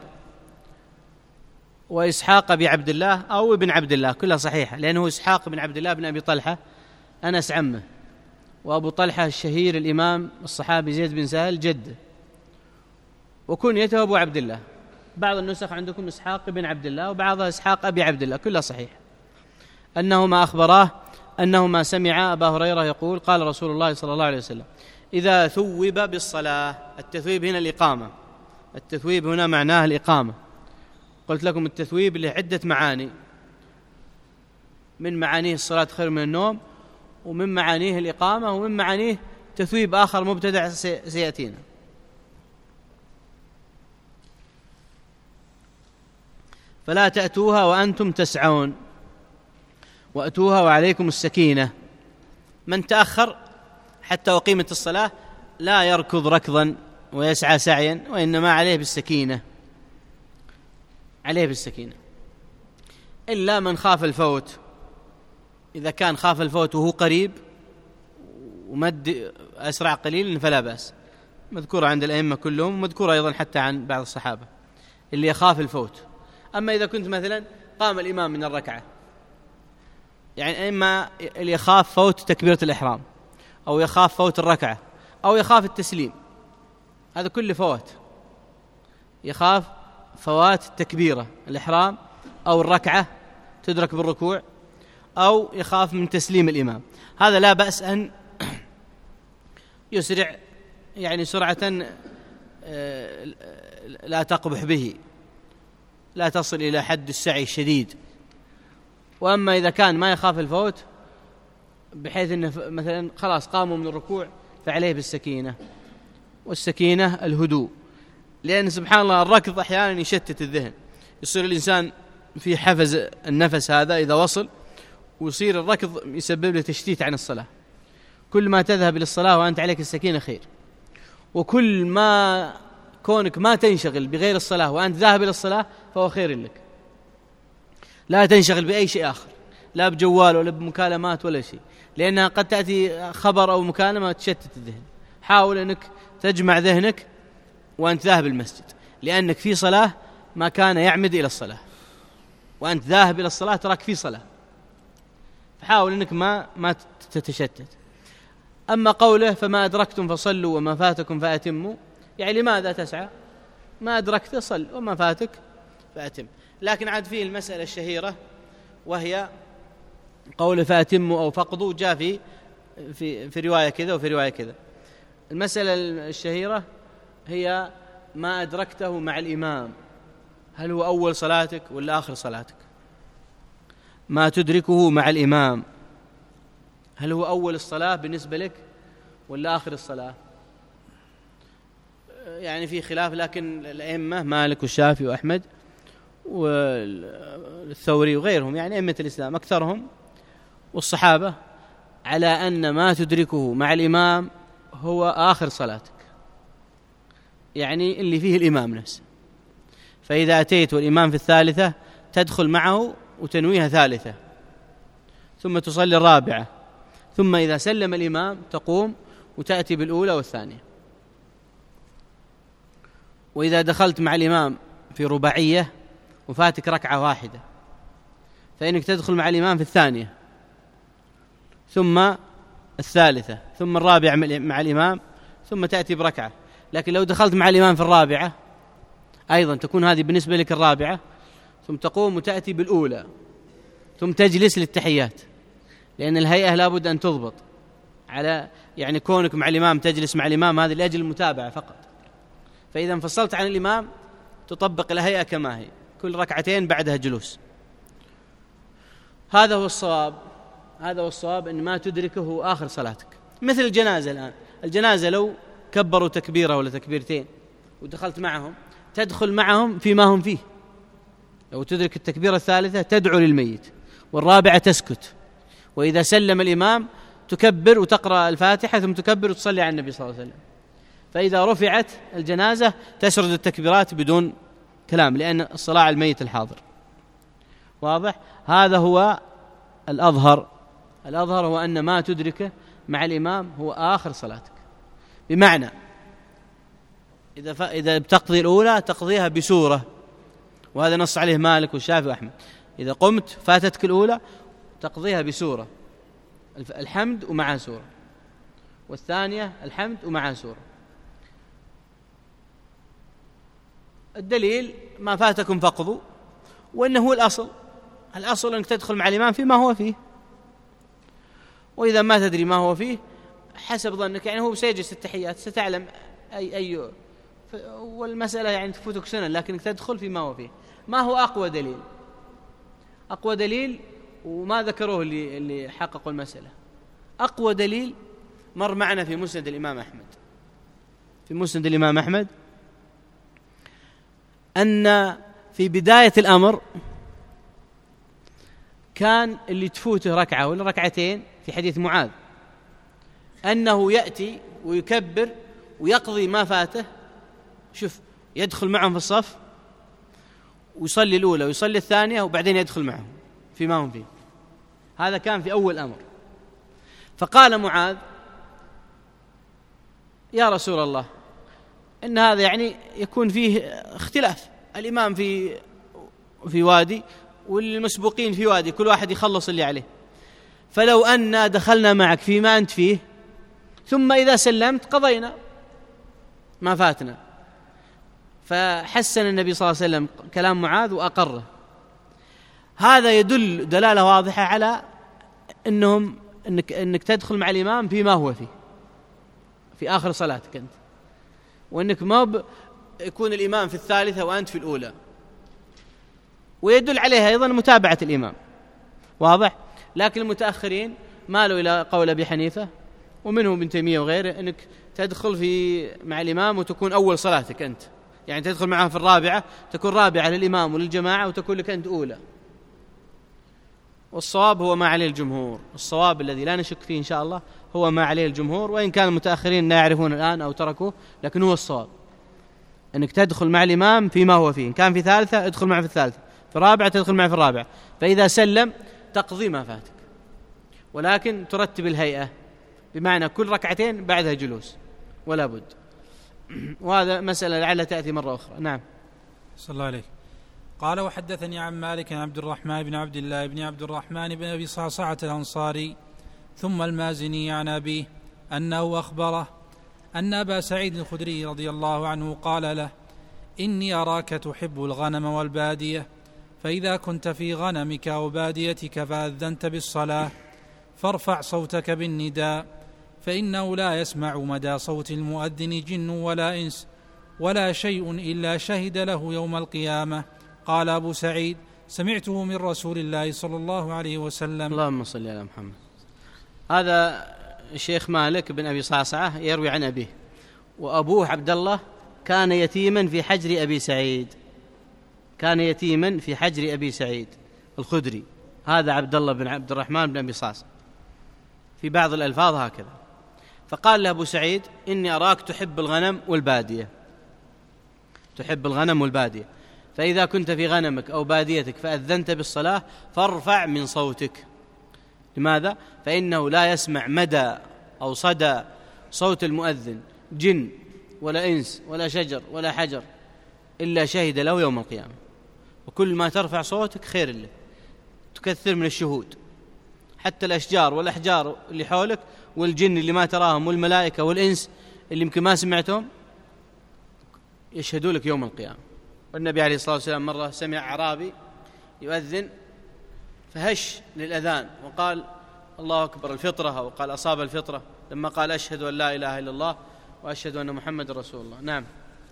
A: وإسحاق بن عبد الله أو ابن عبد الله كلها صحيحة، لأنه إسحاق بن عبد الله بن أبي طلحة أنس عمه، وأبو طلحة الشهير الإمام الصحابي زيد بن سهل جده، وكنيته أبو عبد الله. بعض النسخ عندكم إسحاق بن عبد الله وبعضها إسحاق أبي عبد الله، كلها صحيح. أنهما أخبراه أنهما سمع أبا هريرة يقول قال رسول الله صلى الله عليه وسلم إذا ثوب بالصلاة. التثويب هنا الإقامة، التثويب هنا معناه الإقامة. قلت لكم التثويب له عدة معاني، من معانيه الصلاة خير من النوم، ومن معانيه الإقامة، ومن معانيه تثويب آخر مبتدع سيأتينا. فلا تأتوها وأنتم تسعون وأتوها وعليكم السكينة. من تأخر حتى وقيمة الصلاة لا يركض ركضا ويسعى سعيا، وإنما عليه بالسكينة، عليه بالسكينة، إلا من خاف الفوت. إذا كان خاف الفوت وهو قريب ومد أسرع قليل فلا بأس، مذكورة عند الأئمة كلهم، ومذكورة أيضا حتى عن بعض الصحابة اللي يخاف الفوت. أما إذا كنت مثلا قام الإمام من الركعة، يعني إما اللي يخاف فوت تكبيرة الإحرام، أو يخاف فوت الركعة، أو يخاف التسليم، هذا كله فوات، يخاف فوات التكبيرة الإحرام أو الركعة تدرك بالركوع، أو يخاف من تسليم الإمام، هذا لا بأس أن يسرع، يعني سرعة لا تقبح به، لا تصل إلى حد السعي الشديد. وأما إذا كان ما يخاف الفوت بحيث أنه مثلا خلاص قاموا من الركوع فعليه بالسكينة، والسكينة الهدوء، لأن سبحان الله الركض أحيانا يشتت الذهن، يصير الإنسان في حفز النفس هذا إذا وصل، ويصير الركض يسبب له تشتيت عن الصلاة. كل ما تذهب إلى الصلاة وأنت عليك السكينة خير، وكل ما كونك ما تنشغل بغير الصلاة وأنت ذاهب إلى الصلاة فهو خير لك. لا تنشغل بأي شيء آخر، لا بجوال ولا بمكالمات ولا شيء، لأنها قد تأتي خبر أو مكالمة تشتت الذهن. حاول أنك تجمع ذهنك وأنت ذاهب المسجد، لأنك في صلاة ما كان يعمد إلى الصلاة، وأنت ذاهب إلى الصلاة تراك في صلاة، فحاول أنك ما ما تتشتت. أما قوله فما أدركتم فصلوا وما فاتكم فأتموا، يعني لماذا تسعى؟ ما أدركت صل، وما فاتك فأتم. لكن عاد فيه المسألة الشهيرة وهي قول فأتموا أو فقضوا، جاء في في في رواية كذا وفي رواية كذا. المسألة الشهيرة هي ما أدركته مع الإمام، هل هو أول صلاتك ولا آخر صلاتك؟ ما تدركه مع الإمام هل هو أول الصلاة بالنسبة لك ولا آخر الصلاة؟ يعني في خلاف، لكن الأئمة مالك والشافعي وأحمد والثوري وغيرهم، يعني أئمة الإسلام أكثرهم والصحابة، على أن ما تدركه مع الإمام هو آخر صلاتك، يعني اللي فيه الإمام نفسه. فإذا أتيت والإمام في الثالثة تدخل معه وتنويها ثالثة، ثم تصلي الرابعة، ثم إذا سلم الإمام تقوم وتأتي بالأولى والثانية. وإذا دخلت مع الإمام في رباعية وفاتك ركعة واحدة فإنك تدخل مع الإمام في الثانية، ثم الثالثة، ثم الرابعة مع الإمام، ثم تأتي بركعة. لكن لو دخلت مع الإمام في الرابعة أيضا تكون هذه بالنسبة لك الرابعة، ثم تقوم وتأتي بالأولى، ثم تجلس للتحيات، لأن الهيئة لابد أن تضبط على يعني كونك مع الإمام تجلس مع الإمام هذه لأجل المتابعة فقط. فإذا انفصلت عن الإمام تطبق الهيئة كما هي، كل ركعتين بعدها جلوس. هذا هو الصواب، هذا هو الصواب أن ما تدركه آخر صلاتك. مثل الجنازة الآن، الجنازة لو كبروا تكبيرة ولا تكبيرتين ودخلت معهم تدخل معهم فيما هم فيه. لو تدرك التكبيرة الثالثة تدعو للميت، والرابعة تسكت، وإذا سلم الإمام تكبر وتقرأ الفاتحة ثم تكبر وتصلي على النبي صلى الله عليه وسلم. فإذا رفعت الجنازة تسرد التكبيرات بدون كلام، لأن الصلاة على الميت الحاضر. واضح؟ هذا هو الأظهر. الأظهر هو أن ما تدركه مع الإمام هو آخر صلاتك، بمعنى إذا ف... إذا بتقضي الأولى تقضيها بسورة، وهذا نص عليه مالك والشافعي وأحمد. إذا قمت فاتتك الأولى تقضيها بسورة، الحمد ومعها سورة، والثانية الحمد ومعها سورة. الدليل ما فاتكم فقضوا، وإنه هو الأصل. الأصل أنك تدخل مع الإمام فيما هو فيه، وإذا ما تدري ما هو فيه حسب ظنك، يعني هو سيجلس التحيات ستعلم أي أي والمسألة يعني تفوتك سنة، لكنك تدخل فيما هو فيه. ما هو أقوى دليل؟ أقوى دليل وما ذكروه اللي, اللي حققوا المسألة. أقوى دليل مر معنا في مسند الإمام أحمد، في مسند الإمام أحمد أن في بداية الأمر كان اللي تفوته ركعة ولا ركعتين، في حديث معاذ أنه يأتي ويكبر ويقضي ما فاته، شوف يدخل معهم في الصف ويصلي الأولى ويصلي الثانية وبعدين يدخل معهم فيما هم فيه. هذا كان في أول أمر. فقال معاذ يا رسول الله إن هذا يعني يكون فيه اختلاف، الإمام في في وادي والمسبوقين في وادي، كل واحد يخلص اللي عليه، فلو أننا دخلنا معك فيما أنت فيه ثم إذا سلمت قضينا ما فاتنا. فحسن النبي صلى الله عليه وسلم كلام معاذ وأقره. هذا يدل دلالة واضحة على أنهم أنك, أنك تدخل مع الإمام فيما هو فيه في آخر صلاتك أنت، وأنك ما يكون الإمام في الثالثة وأنت في الأولى. ويدل عليها أيضا متابعة الإمام. واضح؟ لكن المتأخرين مالوا إلى قول أبي حنيفة ومنهم ابن تيمية وغيره أنك تدخل في مع الإمام وتكون أول صلاتك أنت، يعني تدخل معه في الرابعة تكون رابعة للإمام وللجماعة وتكون لك أنت أولى. والصواب هو ما عليه الجمهور، الصواب الذي لا نشك فيه إن شاء الله هو ما عليه الجمهور، وإن كان المتأخرين لا يعرفون الآن أو تركوه، لكن هو الصواب أنك تدخل مع الإمام فيما هو فيه. إن كان في ثالثة ادخل معه في الثالثة، في الرابعة تدخل معه في الرابعة، فإذا سلم تقضي ما فاتك، ولكن ترتب الهيئة، بمعنى كل ركعتين بعدها جلوس ولا بد. وهذا مسألة لعلها تأتي مرة أخرى. نعم.
B: صلى الله عليه. قال وحدثني عن مالك عن عبد الرحمن بن عبد الله بن عبد الرحمن بن أبي صعصعة الأنصاري ثم المازني عن أبيه أنه أخبره أن أبا سعيد الخدري رضي الله عنه قال له إني أراك تحب الغنم والبادية، فإذا كنت في غنمك أو باديتك فأذنت بالصلاة فارفع صوتك بالنداء، فإنه لا يسمع مدى صوت المؤذن جن ولا إنس ولا شيء إلا شهد له يوم القيامة. قال أبو سعيد سمعته من رسول الله صلى الله عليه وسلم.
A: اللهم صل على محمد. هذا الشيخ مالك بن أبي صعصعة يروي عن أبيه، وأبوه عبد الله كان يتيما في حجر أبي سعيد، كان يتيما في حجر أبي سعيد الخدري. هذا عبد الله بن عبد الرحمن بن أبي صعصعة، في بعض الألفاظ هكذا. فقال له أبو سعيد إني أراك تحب الغنم والبادية، تحب الغنم والبادية، فإذا كنت في غنمك أو باديتك فأذنت بالصلاة فارفع من صوتك. لماذا؟ فإنه لا يسمع مدى أو صدى صوت المؤذن جن ولا إنس ولا شجر ولا حجر إلا شهد له يوم القيامة. وكل ما ترفع صوتك خير له، تكثر من الشهود، حتى الأشجار والأحجار اللي حولك والجن اللي ما تراهم والملائكة والإنس اللي يمكن ما سمعتهم يشهدوا لك يوم القيامة. والنبي عليه الصلاة والسلام مرة سمع أعرابي يؤذن فهش للأذان وقال الله أكبر الفطرة، أو قال أصاب الفطرة لما قال أشهد أن لا إله إلا الله وأشهد أن محمد رسول الله. نعم.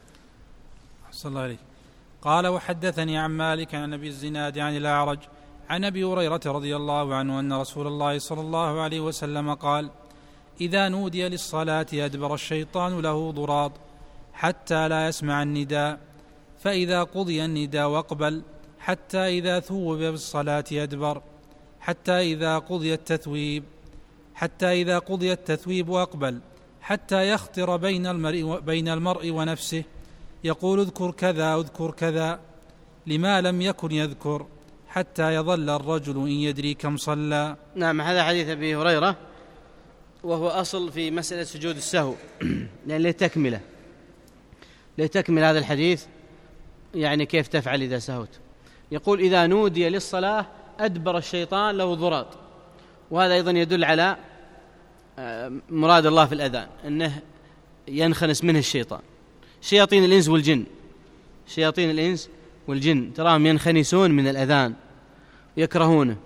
B: صلى الله عليه. قال وحدثني عن مالك عن أبي الزناد عن الأعرج عن أبي هريرة رضي الله عنه أن رسول الله صلى الله عليه وسلم قال إذا نودي للصلاة أدبر الشيطان له ضراط حتى لا يسمع النداء، فإذا قضي النداء أقبل حتى إذا ثوب بالصلاة أدبر حتى إذا قضي التثويب حتى إذا قضي التثويب أقبل حتى يخطر بين المرء, بين المرء ونفسه يقول اذكر كذا اذكر كذا لما لم يكن يذكر حتى يظل الرجل إن يدري كم صلى.
A: نعم، هذا حديث أبي هريرة وهو أصل في مسألة سجود السهو، لأن لتكمله لتكمل هذا الحديث يعني كيف تفعل إذا سهوت. يقول إذا نودي للصلاة أدبر الشيطان له ضراط، وهذا أيضا يدل على مراد الله في الأذان أنه ينخنس منه الشيطان. شياطين الإنس والجن شياطين الإنس والجن تراهم ينخنسون من الأذان ويكرهونه.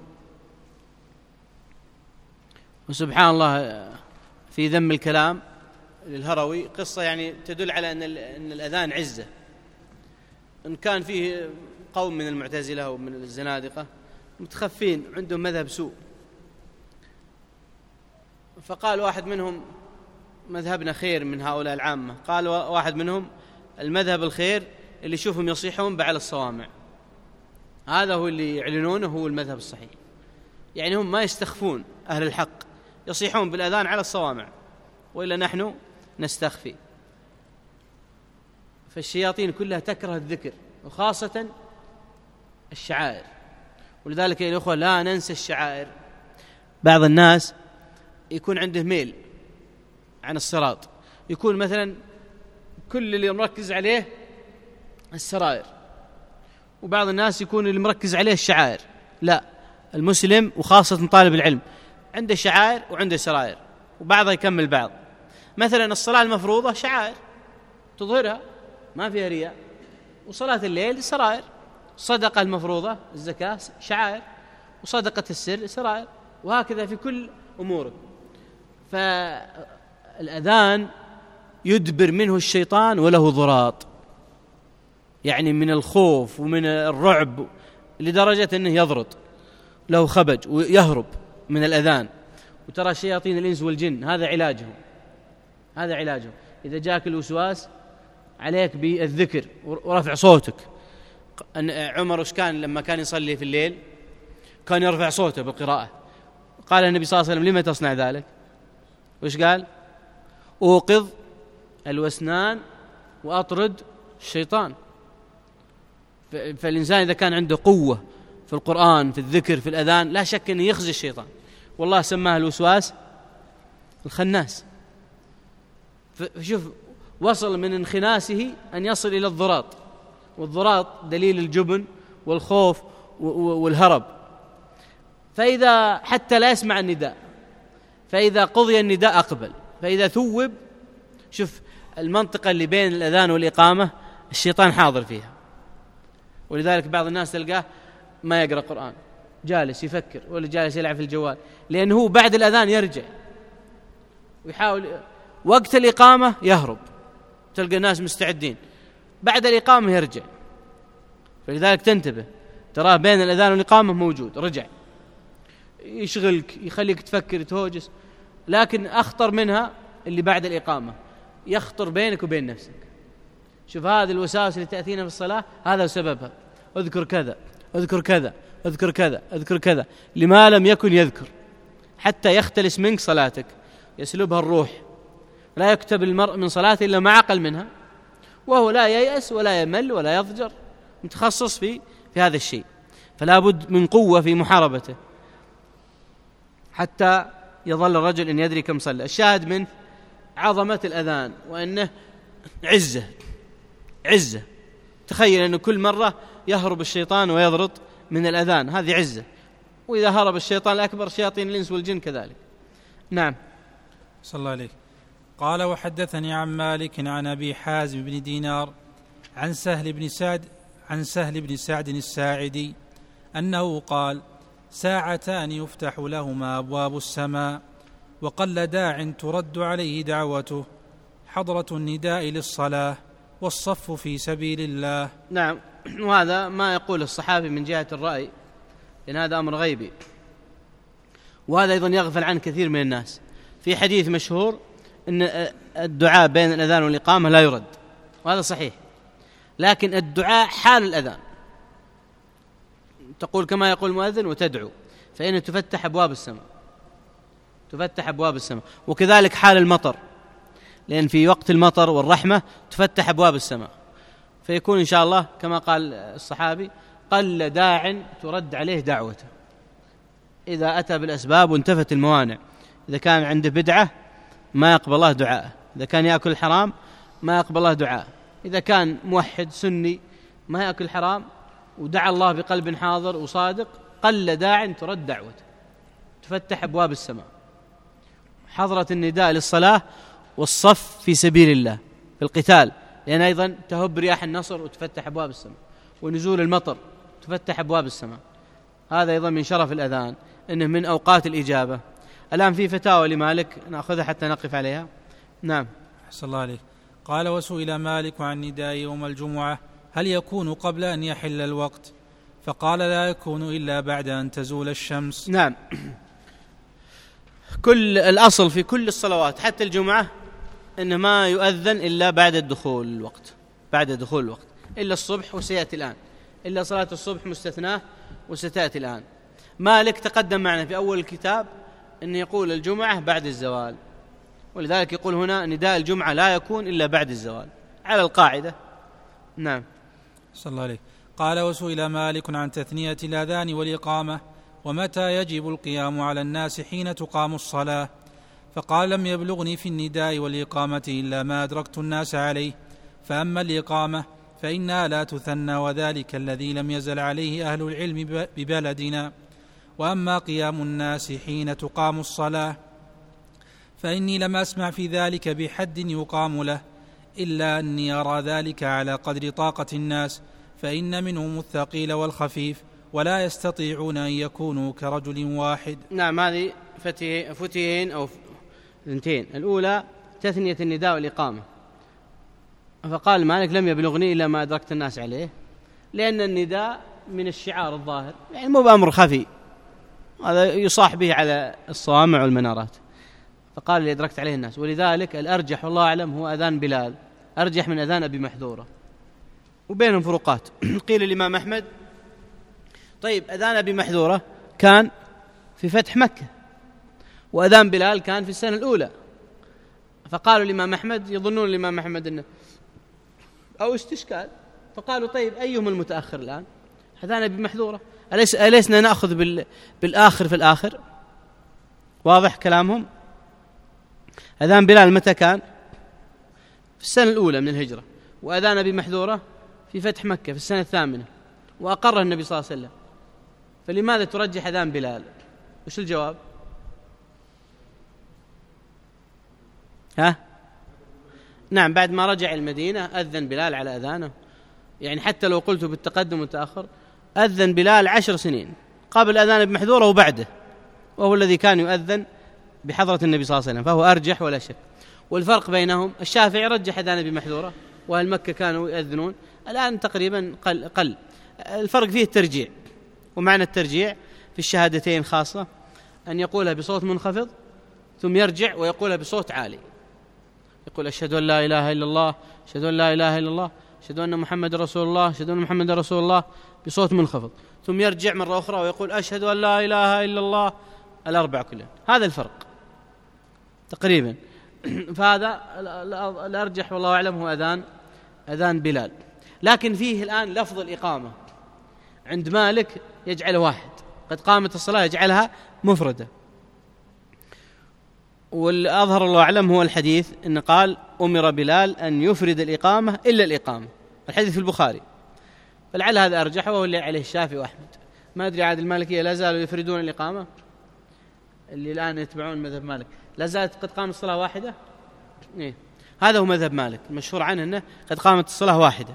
A: وسبحان الله في ذم الكلام للهروي قصة يعني تدل على أن الأذان عزة. إن كان فيه قوم من المعتزلة ومن الزنادقة متخفين عندهم مذهب سوء، فقال واحد منهم مذهبنا خير من هؤلاء العامة. قال واحد منهم المذهب الخير اللي يشوفهم يصيحون بعلى الصوامع، هذا هو اللي يعلنونه هو المذهب الصحيح. يعني هم ما يستخفون أهل الحق، يصيحون بالأذان على الصوامع، وإلا نحن نستخفي. فالشياطين كلها تكره الذكر وخاصة الشعائر، ولذلك يا الأخوة لا ننسى الشعائر. بعض الناس يكون عنده ميل عن الصراط، يكون مثلا كل اللي مركز عليه السرائر، وبعض الناس يكون اللي مركز عليه الشعائر. لا، المسلم وخاصة طالب العلم عنده شعائر وعنده سرائر، وبعضها يكمل بعض. مثلا الصلاة المفروضة شعائر تظهرها ما فيها رياء، وصلاة الليل سرائر. صدقة المفروضة الزكاة شعائر، وصدقة السر سرائر، وهكذا في كل أمورك. فالأذان يدبر منه الشيطان وله ضراط، يعني من الخوف ومن الرعب لدرجة أنه يضرط له خبج ويهرب من الأذان. وترى شياطين الإنس والجن هذا علاجهم هذا علاجهم إذا جاك الوسواس عليك بالذكر ورفع صوتك. عمر وش كان لما كان يصلي في الليل كان يرفع صوته بالقراءة. قال النبي صلى الله عليه وسلم لما تصنع ذلك؟ وش قال؟ أوقظ الوسنان وأطرد الشيطان. فالإنسان إذا كان عنده قوة في القرآن في الذكر في الأذان لا شك أنه يخزي الشيطان، والله سماه الوسواس الخناس. فشوف وصل من انخناسه أن يصل إلى الضراط، والضراط دليل الجبن والخوف والهرب. فإذا حتى لا يسمع النداء، فإذا قضي النداء أقبل، فإذا ثوب. شوف المنطقة اللي بين الأذان والإقامة الشيطان حاضر فيها، ولذلك بعض الناس تلقاه ما يقرأ قرآن، جالس يفكر ولا جالس يلعب في الجوال، لأنه بعد الأذان يرجع ويحاول. وقت الإقامة يهرب، تلقى الناس مستعدين، بعد الإقامة يرجع. فلذلك تنتبه، تراه بين الأذان والإقامة موجود، رجع يشغلك يخليك تفكر تهوجس. لكن أخطر منها اللي بعد الإقامة، يخطر بينك وبين نفسك. شوف هذه الوساوس اللي تأتينا في الصلاة هذا سببها، اذكر كذا اذكر كذا اذكر كذا اذكر كذا لما لم يكن يذكر، حتى يختلس منك صلاتك، يسلبها الروح. لا يكتب المرء من صلاته إلا ما عقل منها، وهو لا ييأس ولا يمل ولا يضجر، متخصص في في هذا الشيء. فلا بد من قوة في محاربته حتى يظل الرجل إن يدري كم صلى. الشاهد من عظمة الأذان وأنه عزة عزة. تخيل أنه كل مرة يهرب الشيطان ويضرط من الأذان، هذه عزة. وإذا هرب الشيطان الأكبر شياطين الإنس والجن كذلك. نعم.
B: صلى الله عليه. قال وحدثني عن مالك عن أبي حازم بن دينار عن سهل بن سعد عن سهل بن سعد الساعدي أنه قال ساعتان يفتح لهما أبواب السماء وقل داع ترد عليه دعوته، حضرة النداء للصلاة والصف في سبيل الله.
A: نعم، وهذا ما يقول الصحابي من جهة الرأي، لأن هذا أمر غيبي، وهذا أيضا يغفل عنه كثير من الناس. في حديث مشهور أن الدعاء بين الأذان والإقامة لا يرد، وهذا صحيح، لكن الدعاء حال الأذان، تقول كما يقول المؤذن وتدعو، فإن تفتح أبواب السماء، تفتح أبواب السماء. وكذلك حال المطر، لأن في وقت المطر والرحمة تفتح أبواب السماء، فيكون إن شاء الله كما قال الصحابي: قل داع ترد عليه دعوته. إذا أتى بالأسباب وانتفت الموانع، إذا كان عنده بدعة ما يقبل الله دعاءه، إذا كان يأكل الحرام ما يقبل الله دعاءه، إذا كان موحد سني ما يأكل حرام ودعا الله بقلب حاضر وصادق، قل داع ترد دعوته، تفتح أبواب السماء. حضرة النداء للصلاة والصف في سبيل الله في القتال، لأن أيضا تهب رياح النصر وتفتح أبواب السماء، ونزول المطر تفتح أبواب السماء. هذا أيضا من شرف الأذان، إنه من أوقات الإجابة. الآن في فتاوى لمالك نأخذها حتى نقف عليها. نعم.
B: أحسن الله عليك. قال: وسئل مالك عن نداء يوم الجمعة هل يكون قبل أن يحل الوقت؟ فقال: لا يكون إلا بعد أن تزول الشمس.
A: نعم. كل الأصل في كل الصلوات حتى الجمعة إنه ما يؤذن إلا بعد الدخول الوقت، بعد دخول الوقت، إلا الصبح وسيأتي الآن، إلا صلاة الصبح مستثناه وستأتي الآن. مالك تقدم معنا في أول الكتاب أن يقول الجمعة بعد الزوال، ولذلك يقول هنا نداء الجمعة لا يكون إلا بعد الزوال على القاعدة. نعم.
B: صلى الله عليه. قال: وسئل مالك عن تثنية الأذان والإقامة ومتى يجب القيام على الناس حين تقام الصلاة، فقال: لم يبلغني في النداء والإقامة إلا ما أدركت الناس عليه، فأما الإقامة فإنها لا تثنى، وذلك الذي لم يزل عليه أهل العلم ببلدنا. وأما قيام الناس حين تقام الصلاة فإني لم أسمع في ذلك بحد يقام له، إلا أني أرى ذلك على قدر طاقة الناس، فإن منهم الثقيل والخفيف ولا يستطيعون أن يكونوا كرجل واحد.
A: نعم. هذه فتيين أو ثنتين. الأولى تثنية النداء والإقامة، فقال مالك: لم يبلغني إلا ما أدركت الناس عليه، لأن النداء من الشعار الظاهر، يعني مو بأمر خفي، هذا يصاح به على الصوامع والمنارات، فقال: اللي أدركت عليه الناس. ولذلك الأرجح والله أعلم هو أذان بلال، أرجح من أذان أبي محذورة، وبينهم فروقات. قيل الإمام أحمد: طيب أذان أبي محذورة كان في فتح مكة، وأذان بلال كان في السنة الأولى، فقالوا الإمام أحمد، يظنون الإمام أحمد أنه أو استشكال، فقالوا: طيب أيهم المتأخر الآن؟ أذان أبي محذورة، أليس أليسنا نأخذ بال... بالآخر في الآخر؟ واضح كلامهم. أذان بلال متى كان؟ في السنة الأولى من الهجرة، وأذان أبي محذورة في فتح مكة في السنة الثامنة، وأقره النبي صلى الله عليه وسلم، فلماذا ترجح أذان بلال؟ وش الجواب؟ ها؟ نعم، بعد ما رجع المدينة أذن بلال على أذانه، يعني حتى لو قلت بالتقدم والتأخر، أذن بلال عشر سنين قبل أذان ابن محذورة وبعده، وهو الذي كان يؤذن بحضرة النبي صلى الله عليه وسلم، فهو أرجح ولا شك. والفرق بينهم: الشافعي رجح أذان ابن محذورة، وأهل مكة كانوا يؤذنون، الآن تقريبا قل, قل. الفرق فيه الترجيع، ومعنى الترجيع في الشهادتين خاصة أن يقولها بصوت منخفض ثم يرجع ويقولها بصوت عالي، يقول: أشهد أن لا إله إلا الله، أشهد أن لا إله إلا الله، أشهد أن محمد رسول الله، أشهد أن محمد رسول الله، بصوت منخفض، ثم يرجع مرة أخرى ويقول: أشهد أن لا إله إلا الله، الأربع كلها. هذا الفرق تقريبا. فهذا الأرجح والله أعلم هو أذان أذان بلال. لكن فيه الآن لفظ الإقامة عند مالك يجعل واحد، قد قامت الصلاة يجعلها مفردة. والأظهر الله أعلم هو الحديث إن قال: أمر بلال أن يفرد الإقامة إلا الإقامة، الحديث في البخاري، فلعل هذا أرجح، وهو اللي عليه الشافعي وأحمد. ما أدري عاد المالكية لا زالوا يفردون الإقامة، اللي الآن يتبعون مذهب مالك لا زالت قد قامت الصلاة واحدة. إيه؟ هذا هو مذهب مالك المشهور عنه أنه قد قامت الصلاة واحدة،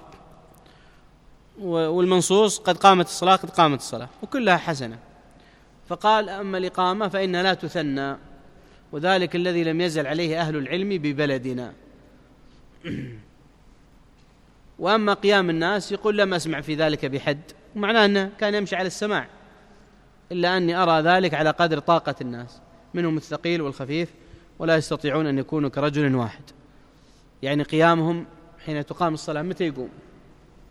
A: والمنصوص قد قامت الصلاة قد قامت الصلاة، وكلها حسنة. فقال: أما الإقامة فإنها لا تثنى، وذلك الذي لم يزل عليه أهل العلم ببلدنا. وأما قيام الناس يقول: لم أسمع في ذلك بحد، ومعناه أنه كان يمشي على السماع، إلا أني أرى ذلك على قدر طاقة الناس، منهم الثقيل والخفيف ولا يستطيعون أن يكونوا كرجل واحد، يعني قيامهم حين تقام الصلاة متى يقوم؟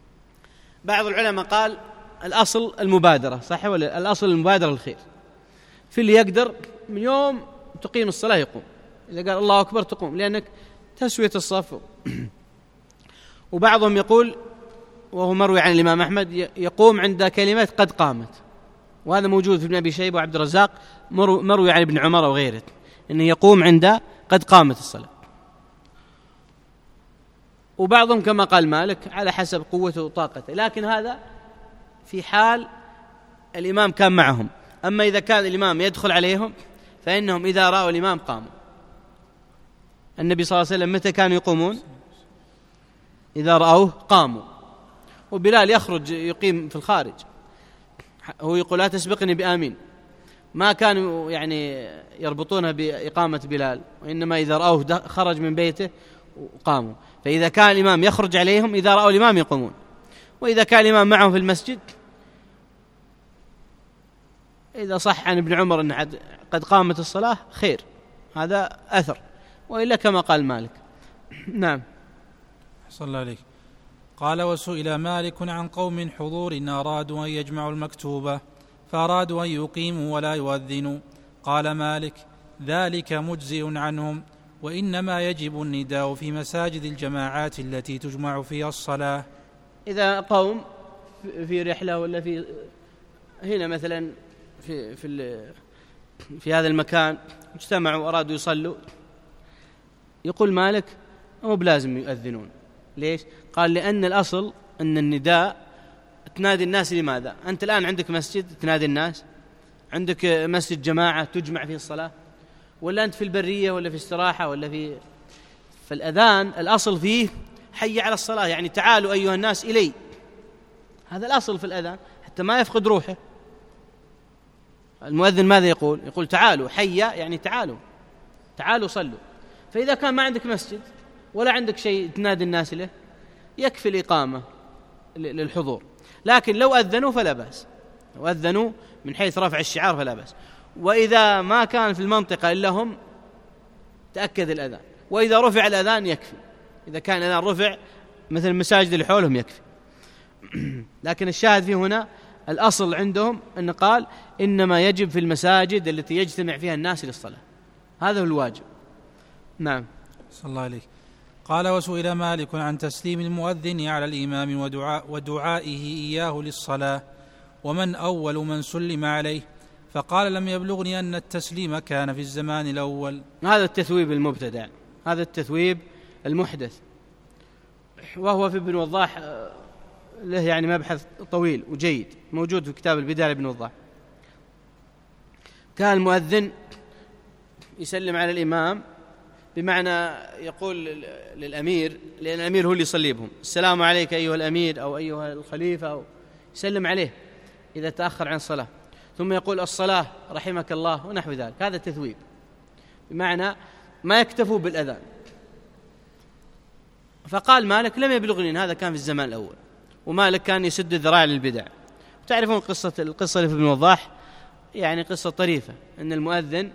A: بعض العلماء قال الأصل المبادرة، صح ولا؟ الأصل المبادرة الخير، في اللي يقدر من يوم تقيم الصلاة يقوم، إذا قال الله أكبر تقوم، لأنك تسوية الصف. وبعضهم يقول، وهو مروي عن الإمام أحمد، يقوم عند كلمة قد قامت، وهذا موجود في ابن أبي شيبة وعبد الرزاق، مروي عن ابن عمر وغيره أنه يقوم عند قد قامت الصلاة. وبعضهم كما قال مالك على حسب قوته وطاقته، لكن هذا في حال الإمام كان معهم. أما إذا كان الإمام يدخل عليهم فإنهم إذا رأوا الإمام قاموا. النبي صلى الله عليه وسلم متى كانوا يقومون؟ إذا رأوه قاموا. وبلال يخرج يقيم في الخارج، هو يقول لا تسبقني بآمين، ما كانوا يعني يربطونها بإقامة بلال، وإنما إذا رأوه خرج من بيته وقاموا. فإذا كان الإمام يخرج عليهم إذا رأوا الإمام يقومون، وإذا كان الإمام معهم في المسجد، إذا صح عن ابن عمر أن قد قامت الصلاة خير، هذا أثر، وإلا كما قال مالك. نعم.
B: صلى الله عليك. قال: وسئل مالك عن قوم حضور أرادوا أن يجمعوا المكتوبة فأرادوا أن يقيموا ولا يؤذنوا. قال مالك: ذلك مجزئ عنهم، وإنما يجب النداء في مساجد الجماعات التي تجمع فيها الصلاة.
A: إذا قوم في رحلة ولا في هنا مثلا في في في هذا المكان اجتمعوا وأرادوا يصلوا، يقول مالك مو بلازم يؤذنون. ليش؟ قال لأن الأصل أن النداء تنادي الناس. لماذا؟ أنت الآن عندك مسجد تنادي الناس، عندك مسجد جماعة تجمع فيه الصلاة، ولا أنت في البرية ولا في استراحة ولا في فالأذان الأصل فيه حي على الصلاة، يعني تعالوا أيها الناس إلي، هذا الأصل في الأذان حتى ما يفقد روحه. المؤذن ماذا يقول؟ يقول تعالوا، حي يعني تعالوا تعالوا صلوا. فإذا كان ما عندك مسجد ولا عندك شيء تنادي الناس له يكفي الإقامة للحضور. لكن لو أذنوا فلا بأس، لو أذنوا من حيث رفع الشعار فلا بأس. وإذا ما كان في المنطقة إلا هم تأكد الأذان، وإذا رفع الأذان يكفي، إذا كان الأذان رفع مثل المساجد اللي حولهم يكفي. لكن الشاهد فيه هنا الأصل عندهم أن قال إنما يجب في المساجد التي يجتمع فيها الناس للصلاة، هذا هو الواجب. نعم.
B: صلى الله عليه. قال: وسئل مالك عن تسليم المؤذن على الإمام ودعاء ودعائه إياه للصلاة، ومن أول من سلم عليه، فقال: لم يبلغني أن التسليم كان في الزمان الأول.
A: هذا التثويب المبتدع، هذا التثويب المحدث، وهو في ابن وضاح له يعني مبحث طويل وجيد موجود في كتاب البداية لابن وضاح. كان المؤذن يسلم على الإمام، بمعنى يقول للأمير، لأن الأمير هو اللي يصلي بهم: السلام عليك أيها الأمير أو أيها الخليفة، أو يسلم عليه إذا تأخر عن الصلاة، ثم يقول الصلاة رحمك الله ونحو ذلك. هذا التثويب، بمعنى ما يكتفوا بالأذان. فقال مالك: لم يبلغني، هذا كان في الزمان الأول، ومالك كان يسد الذراع للبدع. تعرفون قصة القصة اللي في ابن وضاح، يعني قصة طريفة، أن المؤذن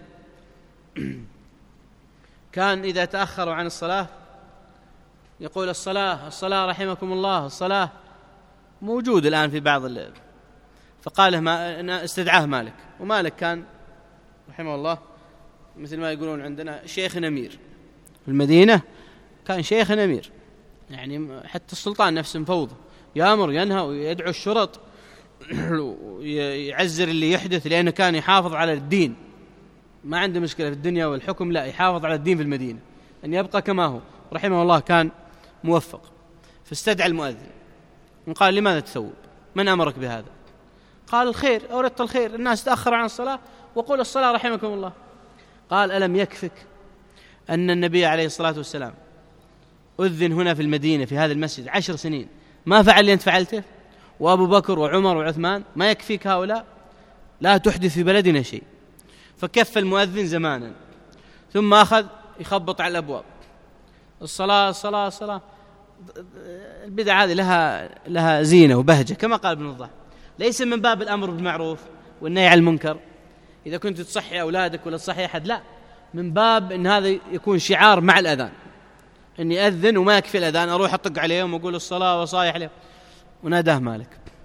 A: كان إذا تأخروا عن الصلاة يقول الصلاة الصلاة رحمكم الله الصلاة، موجود الآن في بعض ال... فقاله ما استدعاه مالك، ومالك كان رحمه الله مثل ما يقولون عندنا شيخ أمير في المدينة، كان شيخ أمير، يعني حتى السلطان نفسه مفوضه، يأمر ينهى ويدعو الشرط يعزر اللي يحدث، لأنه كان يحافظ على الدين، ما عنده مشكلة في الدنيا والحكم، لا، يحافظ على الدين في المدينة أن يبقى كما هو. رحمه الله كان موفق. فاستدعى المؤذن وقال: لماذا تثوب؟ من أمرك بهذا؟ قال: الخير، أردت الخير، الناس تأخر عن الصلاة وقول الصلاة رحمكم الله. قال: ألم يكفك أن النبي عليه الصلاة والسلام أذن هنا في المدينة في هذا المسجد عشر سنين ما فعل اللي أنت فعلته، وأبو بكر وعمر وعثمان؟ ما يكفيك هؤلاء؟ لا تحدث في بلدنا شيء. فكف المؤذن زمانا، ثم أخذ يخبط على الأبواب: الصلاة الصلاة الصلاة. البدعة هذه لها لها زينة وبهجة، كما قال ابن وضاح، ليس من باب الأمر بالمعروف والنهي عن المنكر إذا كنت تصحي أولادك ولا تصحي أحد، لا، من باب أن هذا يكون شعار مع الأذان، أني أذن وما يكفي الأذان أروح أطق عليهم وأقول الصلاة وصايح عليهم. وناداه مالك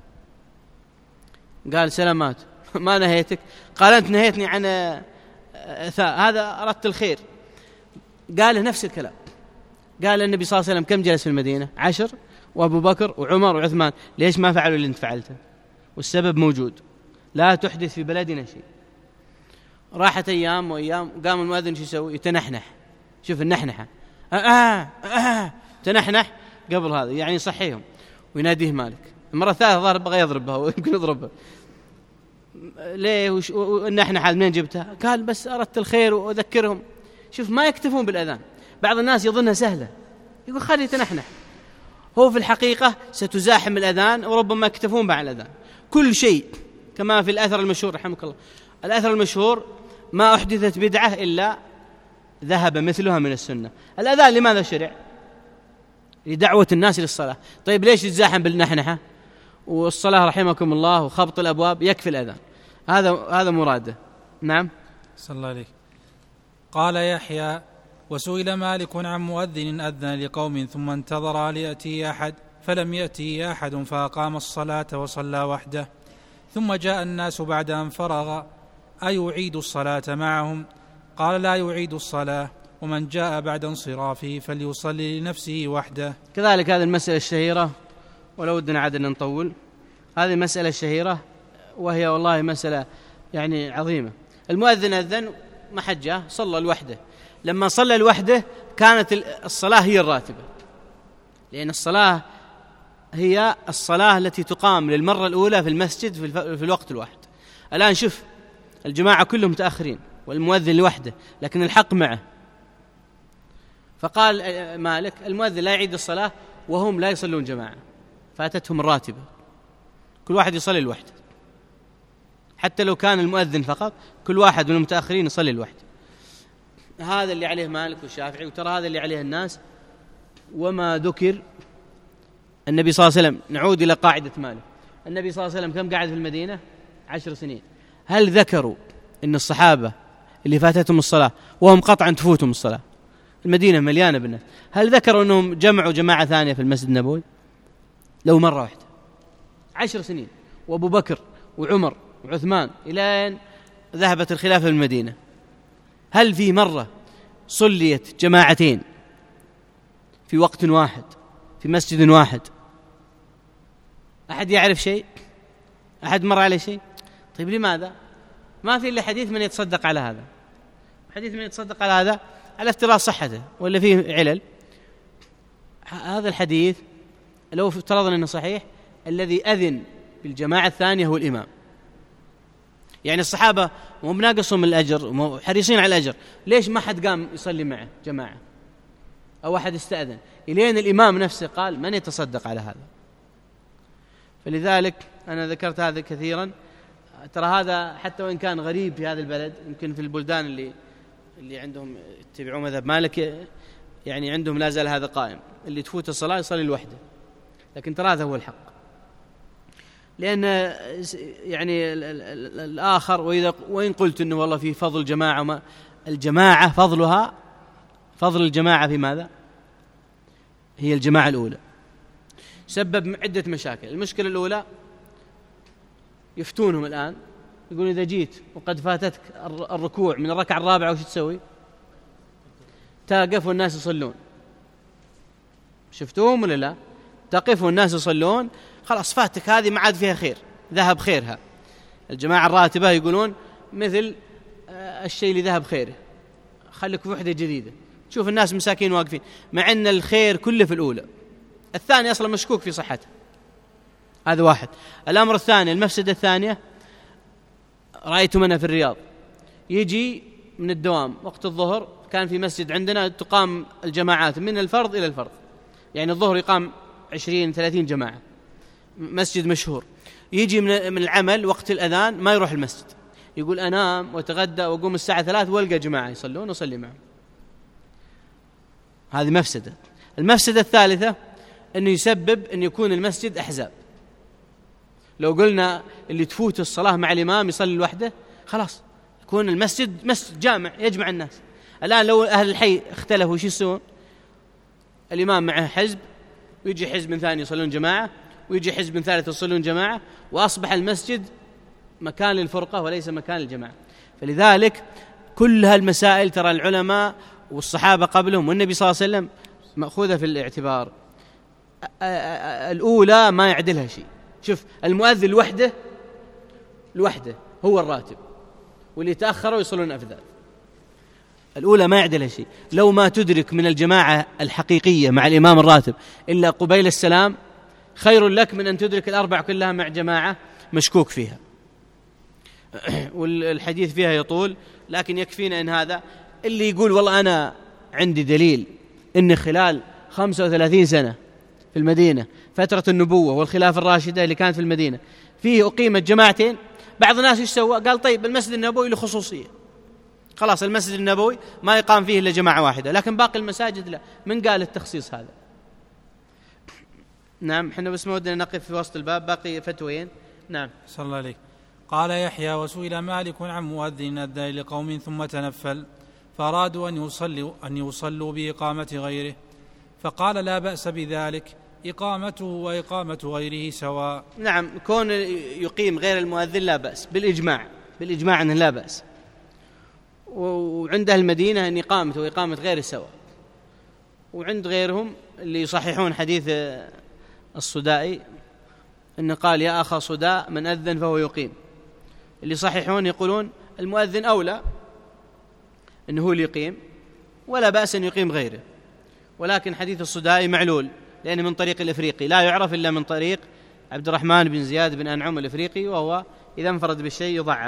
A: قال سلامات ما نهيتك؟ قال أنت نهيتني عن ثاء، هذا أردت الخير. قال نفس الكلام. قال النبي صلى الله عليه وسلم كم جلس في المدينة؟ عشر، وأبو بكر وعمر وعثمان، ليش ما فعلوا اللي أنت فعلته؟ والسبب موجود، لا تحدث في بلدنا شيء. راحت أيام وأيام، قام المؤذن شو يسوي؟ يتنحنح. شوف النحنحة، آه آه آه تنحنح قبل هذا، يعني يصحيهم ويناديه مالك. المرة الثالثة ظهر بغى يضربها ويمكن يضربها. ليه؟ وش النحنحة منين جبتها؟ قال بس أردت الخير وأذكرهم. شوف ما يكتفون بالأذان. بعض الناس يظنها سهلة، يقول خلي يتنحنح، هو في الحقيقة ستزاحم الأذان وربما يكتفون مع الأذان. كل شيء كما في الأثر المشهور رحمك الله، الأثر المشهور ما أحدثت بدعة إلا ذهب مثلها من السنة. الأذان لماذا شرع؟ لدعوة الناس للصلاة. طيب ليش يتزاحم بالنحنحة؟ والصلاة رحمكم الله وخبط الأبواب يكفي الأذان. هذا هذا مراده. نعم.
B: صلى الله عليه. قال يحيى: وسئل مالك عن مؤذن أذن لقوم ثم انتظر ليأتي أحد فلم يأتي أحد فأقام الصلاة وصلى وحده، ثم جاء الناس بعد أن فرغ أيعيد الصلاة معهم؟ قال: لا يعيد الصلاة، ومن جاء بعد انصرافه فليصلي لنفسه وحده.
A: كذلك هذه المسألة الشهيرة، ولو ودنا عاد أن نطول، هذه المسألة الشهيرة وهي والله مسألة يعني عظيمة. المؤذن أذن ما حد جاء، صلى لوحده. لما صلى لوحده كانت الصلاة هي الراتبة، لأن الصلاة هي الصلاة التي تقام للمرة الأولى في المسجد في الوقت الواحد. الآن شوف الجماعة كلهم متأخرين والمؤذن لوحده، لكن الحق معه. فقال مالك المؤذن لا يعيد الصلاة وهم لا يصلون جماعة، فاتتهم الراتبة، كل واحد يصلي لوحده، حتى لو كان المؤذن فقط كل واحد من المتأخرين يصلي لوحده. هذا اللي عليه مالك والشافعي، وترى هذا اللي عليه الناس. وما ذكر النبي صلى الله عليه وسلم، نعود إلى قاعدة مالك. النبي صلى الله عليه وسلم كم قعد في المدينة؟ عشر سنين. هل ذكروا إن الصحابة اللي فاتتهم الصلاة وهم قطعا تفوتهم الصلاة، المدينة مليانة بالناس، هل ذكروا أنهم جمعوا جماعة ثانية في المسجد النبوي؟ لو مرة واحدة. عشر سنين، وأبو بكر وعمر وعثمان إلى أن ذهبت الخلافة في المدينة، هل في مرة صليت جماعتين في وقت واحد في مسجد واحد؟ أحد يعرف شيء؟ أحد مر عليه شيء؟ طيب لماذا؟ ما في إلا حديث من يتصدق على هذا، حديث من يتصدق على هذا على افتراض صحته ولا فيه علل. هذا الحديث لو افترضنا أنه صحيح، الذي أذن بالجماعة الثانية هو الإمام. يعني الصحابة مو بناقصهم الأجر، مو حريصين على الأجر، ليش ما حد قام يصلي معه جماعة أو أحد استأذن؟ إلين الإمام نفسه قال من يتصدق على هذا. فلذلك أنا ذكرت هذا كثيرا. ترى هذا حتى وإن كان غريب في هذا البلد، يمكن في البلدان اللي اللي عندهم يتبعون مذهب مالك يعني عندهم لا زال هذا قائم، اللي تفوت الصلاة يصلي لوحده. لكن ترى هذا هو الحق، لأن يعني الآخر وإذا وإن قلت إنه والله في فضل جماعة، ما الجماعة فضلها فضل الجماعة في ماذا؟ هي الجماعة الأولى سبب عدة مشاكل. المشكلة الأولى يفتونهم الآن، يقول إذا جيت وقد فاتتك الركوع من الركعة الرابعة وش تسوي؟ تقف والناس يصلون. شفتوهم ولا لا؟ تقف والناس يصلون، خلاص فاتك هذه ما عاد فيها خير، ذهب خيرها. الجماعة الراتبة يقولون مثل الشيء اللي ذهب خيره، خليك في وحدة جديدة. تشوف الناس مساكين واقفين، مع أن الخير كله في الأولى. الثاني أصلا مشكوك في صحته. هذا واحد. الأمر الثاني، المفسدة الثانية، رأيت منها في الرياض، يجي من الدوام وقت الظهر، كان في مسجد عندنا تقام الجماعات من الفرض إلى الفرض، يعني الظهر يقام عشرين ثلاثين جماعة، مسجد مشهور. يجي من العمل وقت الأذان ما يروح المسجد، يقول أنام وتغدى وأقوم الساعة ثلاث وألقى جماعة يصلون وصلي معهم. هذه مفسدة. المفسدة الثالثة أنه يسبب أن يكون المسجد أحزاب. لو قلنا اللي تفوت الصلاة مع الإمام يصلي لوحده، خلاص يكون المسجد مسجد جامع يجمع الناس. الآن لو أهل الحي اختلفوا شو يسوون؟ الإمام معه حزب ويجي حزب من ثاني يصلون جماعة، ويجي حزب ثالث يصلون جماعة، وأصبح المسجد مكان للفرقة وليس مكان للجماعة. فلذلك كل هالمسائل ترى العلماء والصحابة قبلهم والنبي صلى الله عليه وسلم مأخوذة في الاعتبار. الأولى ما يعدلها شيء. شوف المؤذن لوحده لوحده هو الراتب، واللي تأخروا يصلون أفذاذ. الأولى ما يعدلها شيء. لو ما تدرك من الجماعة الحقيقية مع الإمام الراتب إلا قبيل السلام خير لك من أن تدرك الأربع كلها مع جماعة مشكوك فيها. والحديث فيها يطول، لكن يكفينا إن هذا اللي يقول والله أنا عندي دليل إن خلال خمسة وثلاثين سنة في المدينة فترة النبوة والخلافة الراشدة اللي كانت في المدينة فيه أقيمت جماعتين، بعض الناس إيش سوى؟ قال طيب المسجد النبوي له خصوصية، خلاص المسجد النبوي ما يقام فيه إلا جماعة واحدة، لكن باقي المساجد لا. من قال التخصيص هذا؟ نعم، احنا بس ما ودنا نقف في وسط الباب، باقي فتوين. نعم.
B: صلى الله عليه. قال يحيى: وسئل مالك عن مؤذن أذن لقوم ثم تنفل فأرادوا أن يصلوا, أن يصلوا بإقامة غيره، فقال: لا بأس بذلك، إقامته وإقامة غيره سواء.
A: نعم، كون يقيم غير المؤذن لا بأس بالإجماع، بالإجماع أنه لا بأس. وعند المدينة أن إقامته وإقامة غيره سواء. وعند غيرهم اللي يصححون حديث الصدائي أنه قال: يا أخا صداء من أذن فهو يقيم. اللي يصححون يقولون المؤذن أولى أنه هو اللي يقيم، ولا بأس أن يقيم غيره. ولكن حديث الصدائي معلول، لأنه من طريق الإفريقي لا يعرف إلا من طريق عبد الرحمن بن زياد بن أنعم الإفريقي، وهو إذا انفرد بالشيء يضعف.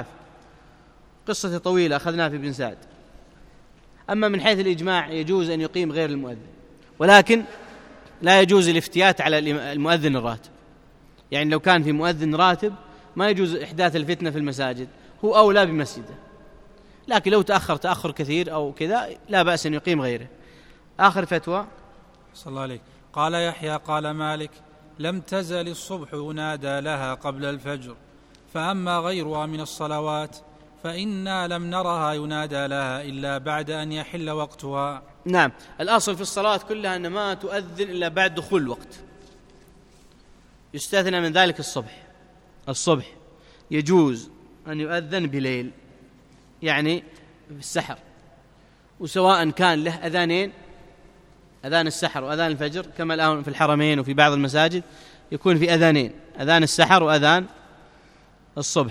A: قصة طويلة أخذناها في ابن سعد. أما من حيث الإجماع يجوز أن يقيم غير المؤذن، ولكن لا يجوز الافتيات على المؤذن الراتب. يعني لو كان في مؤذن راتب ما يجوز إحداث الفتنة في المساجد، هو أولى بمسجده. لكن لو تأخر تأخر كثير أو كذا لا بأس أن يقيم غيره. آخر فتوى.
B: صلى الله عليه. قال يحيى: قال مالك: لم تزل الصبح ينادى لها قبل الفجر، فأما غيرها من الصلوات فإنا لم نرها ينادى لها إلا بعد أن يحل وقتها.
A: نعم، الأصل في الصلاة كلها أن ما تؤذن إلا بعد دخول الوقت. يستثنى من ذلك الصبح. الصبح يجوز أن يؤذن بليل، يعني في السحر، وسواء كان له أذانين، أذان السحر وأذان الفجر، كما الآن في الحرمين وفي بعض المساجد يكون في أذانين، أذان السحر وأذان الصبح،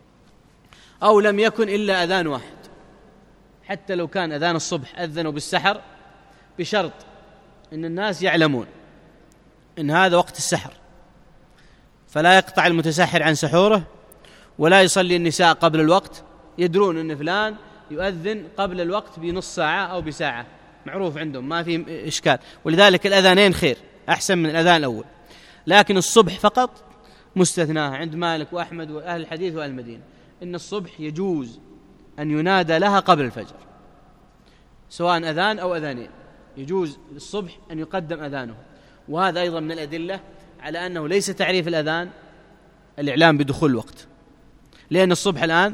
A: أو لم يكن إلا أذان واحد. حتى لو كان أذان الصبح أذنوا بالسحر بشرط أن الناس يعلمون أن هذا وقت السحر، فلا يقطع المتسحر عن سحوره، ولا يصلي النساء قبل الوقت، يدرون أن فلان يؤذن قبل الوقت بنص ساعة أو بساعة، معروف عندهم، ما في إشكال. ولذلك الأذانين خير، أحسن من الأذان الأول. لكن الصبح فقط مستثناه عند مالك وأحمد وأهل الحديث وأهل المدينة، إن الصبح يجوز أن ينادى لها قبل الفجر، سواء أذان أو أذانين، يجوز للصبح أن يقدم أذانه. وهذا أيضا من الأدلة على أنه ليس تعريف الأذان الإعلام بدخول الوقت، لأن الصبح الآن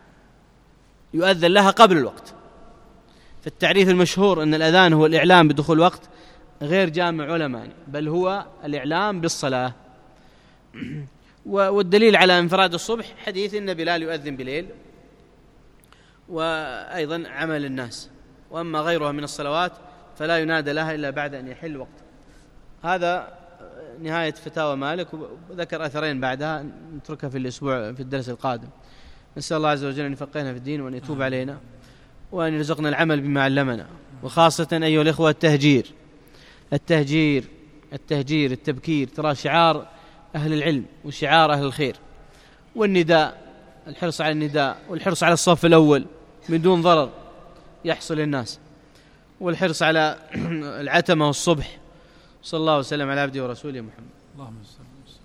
A: يؤذن لها قبل الوقت. فالتعريف المشهور أن الأذان هو الإعلام بدخول الوقت غير جامع علماء، بل هو الإعلام بالصلاة. والدليل على انفراد الصبح حديث إن بلال يؤذن بليل، وأيضا عمل الناس. وأما غيرها من الصلوات فلا ينادى لها إلا بعد أن يحل وقت. هذا نهاية فتاوى مالك، وذكر أثرين بعدها نتركها في الأسبوع في الدرس القادم. نسأل الله عز وجل أن يفقهنا في الدين وأن يتوب علينا وأن يرزقنا العمل بما علمنا. وخاصة أيها الإخوة التهجير التهجير التهجير التبكير ترى شعار أهل العلم وشعار أهل الخير. والنداء، الحرص على النداء والحرص على الصف الأول من دون ضرر يحصل للناس، والحرص على العتمة والصبح. صلى الله وسلم على عبده ورسوله محمد.
B: اللهم صل وسلم.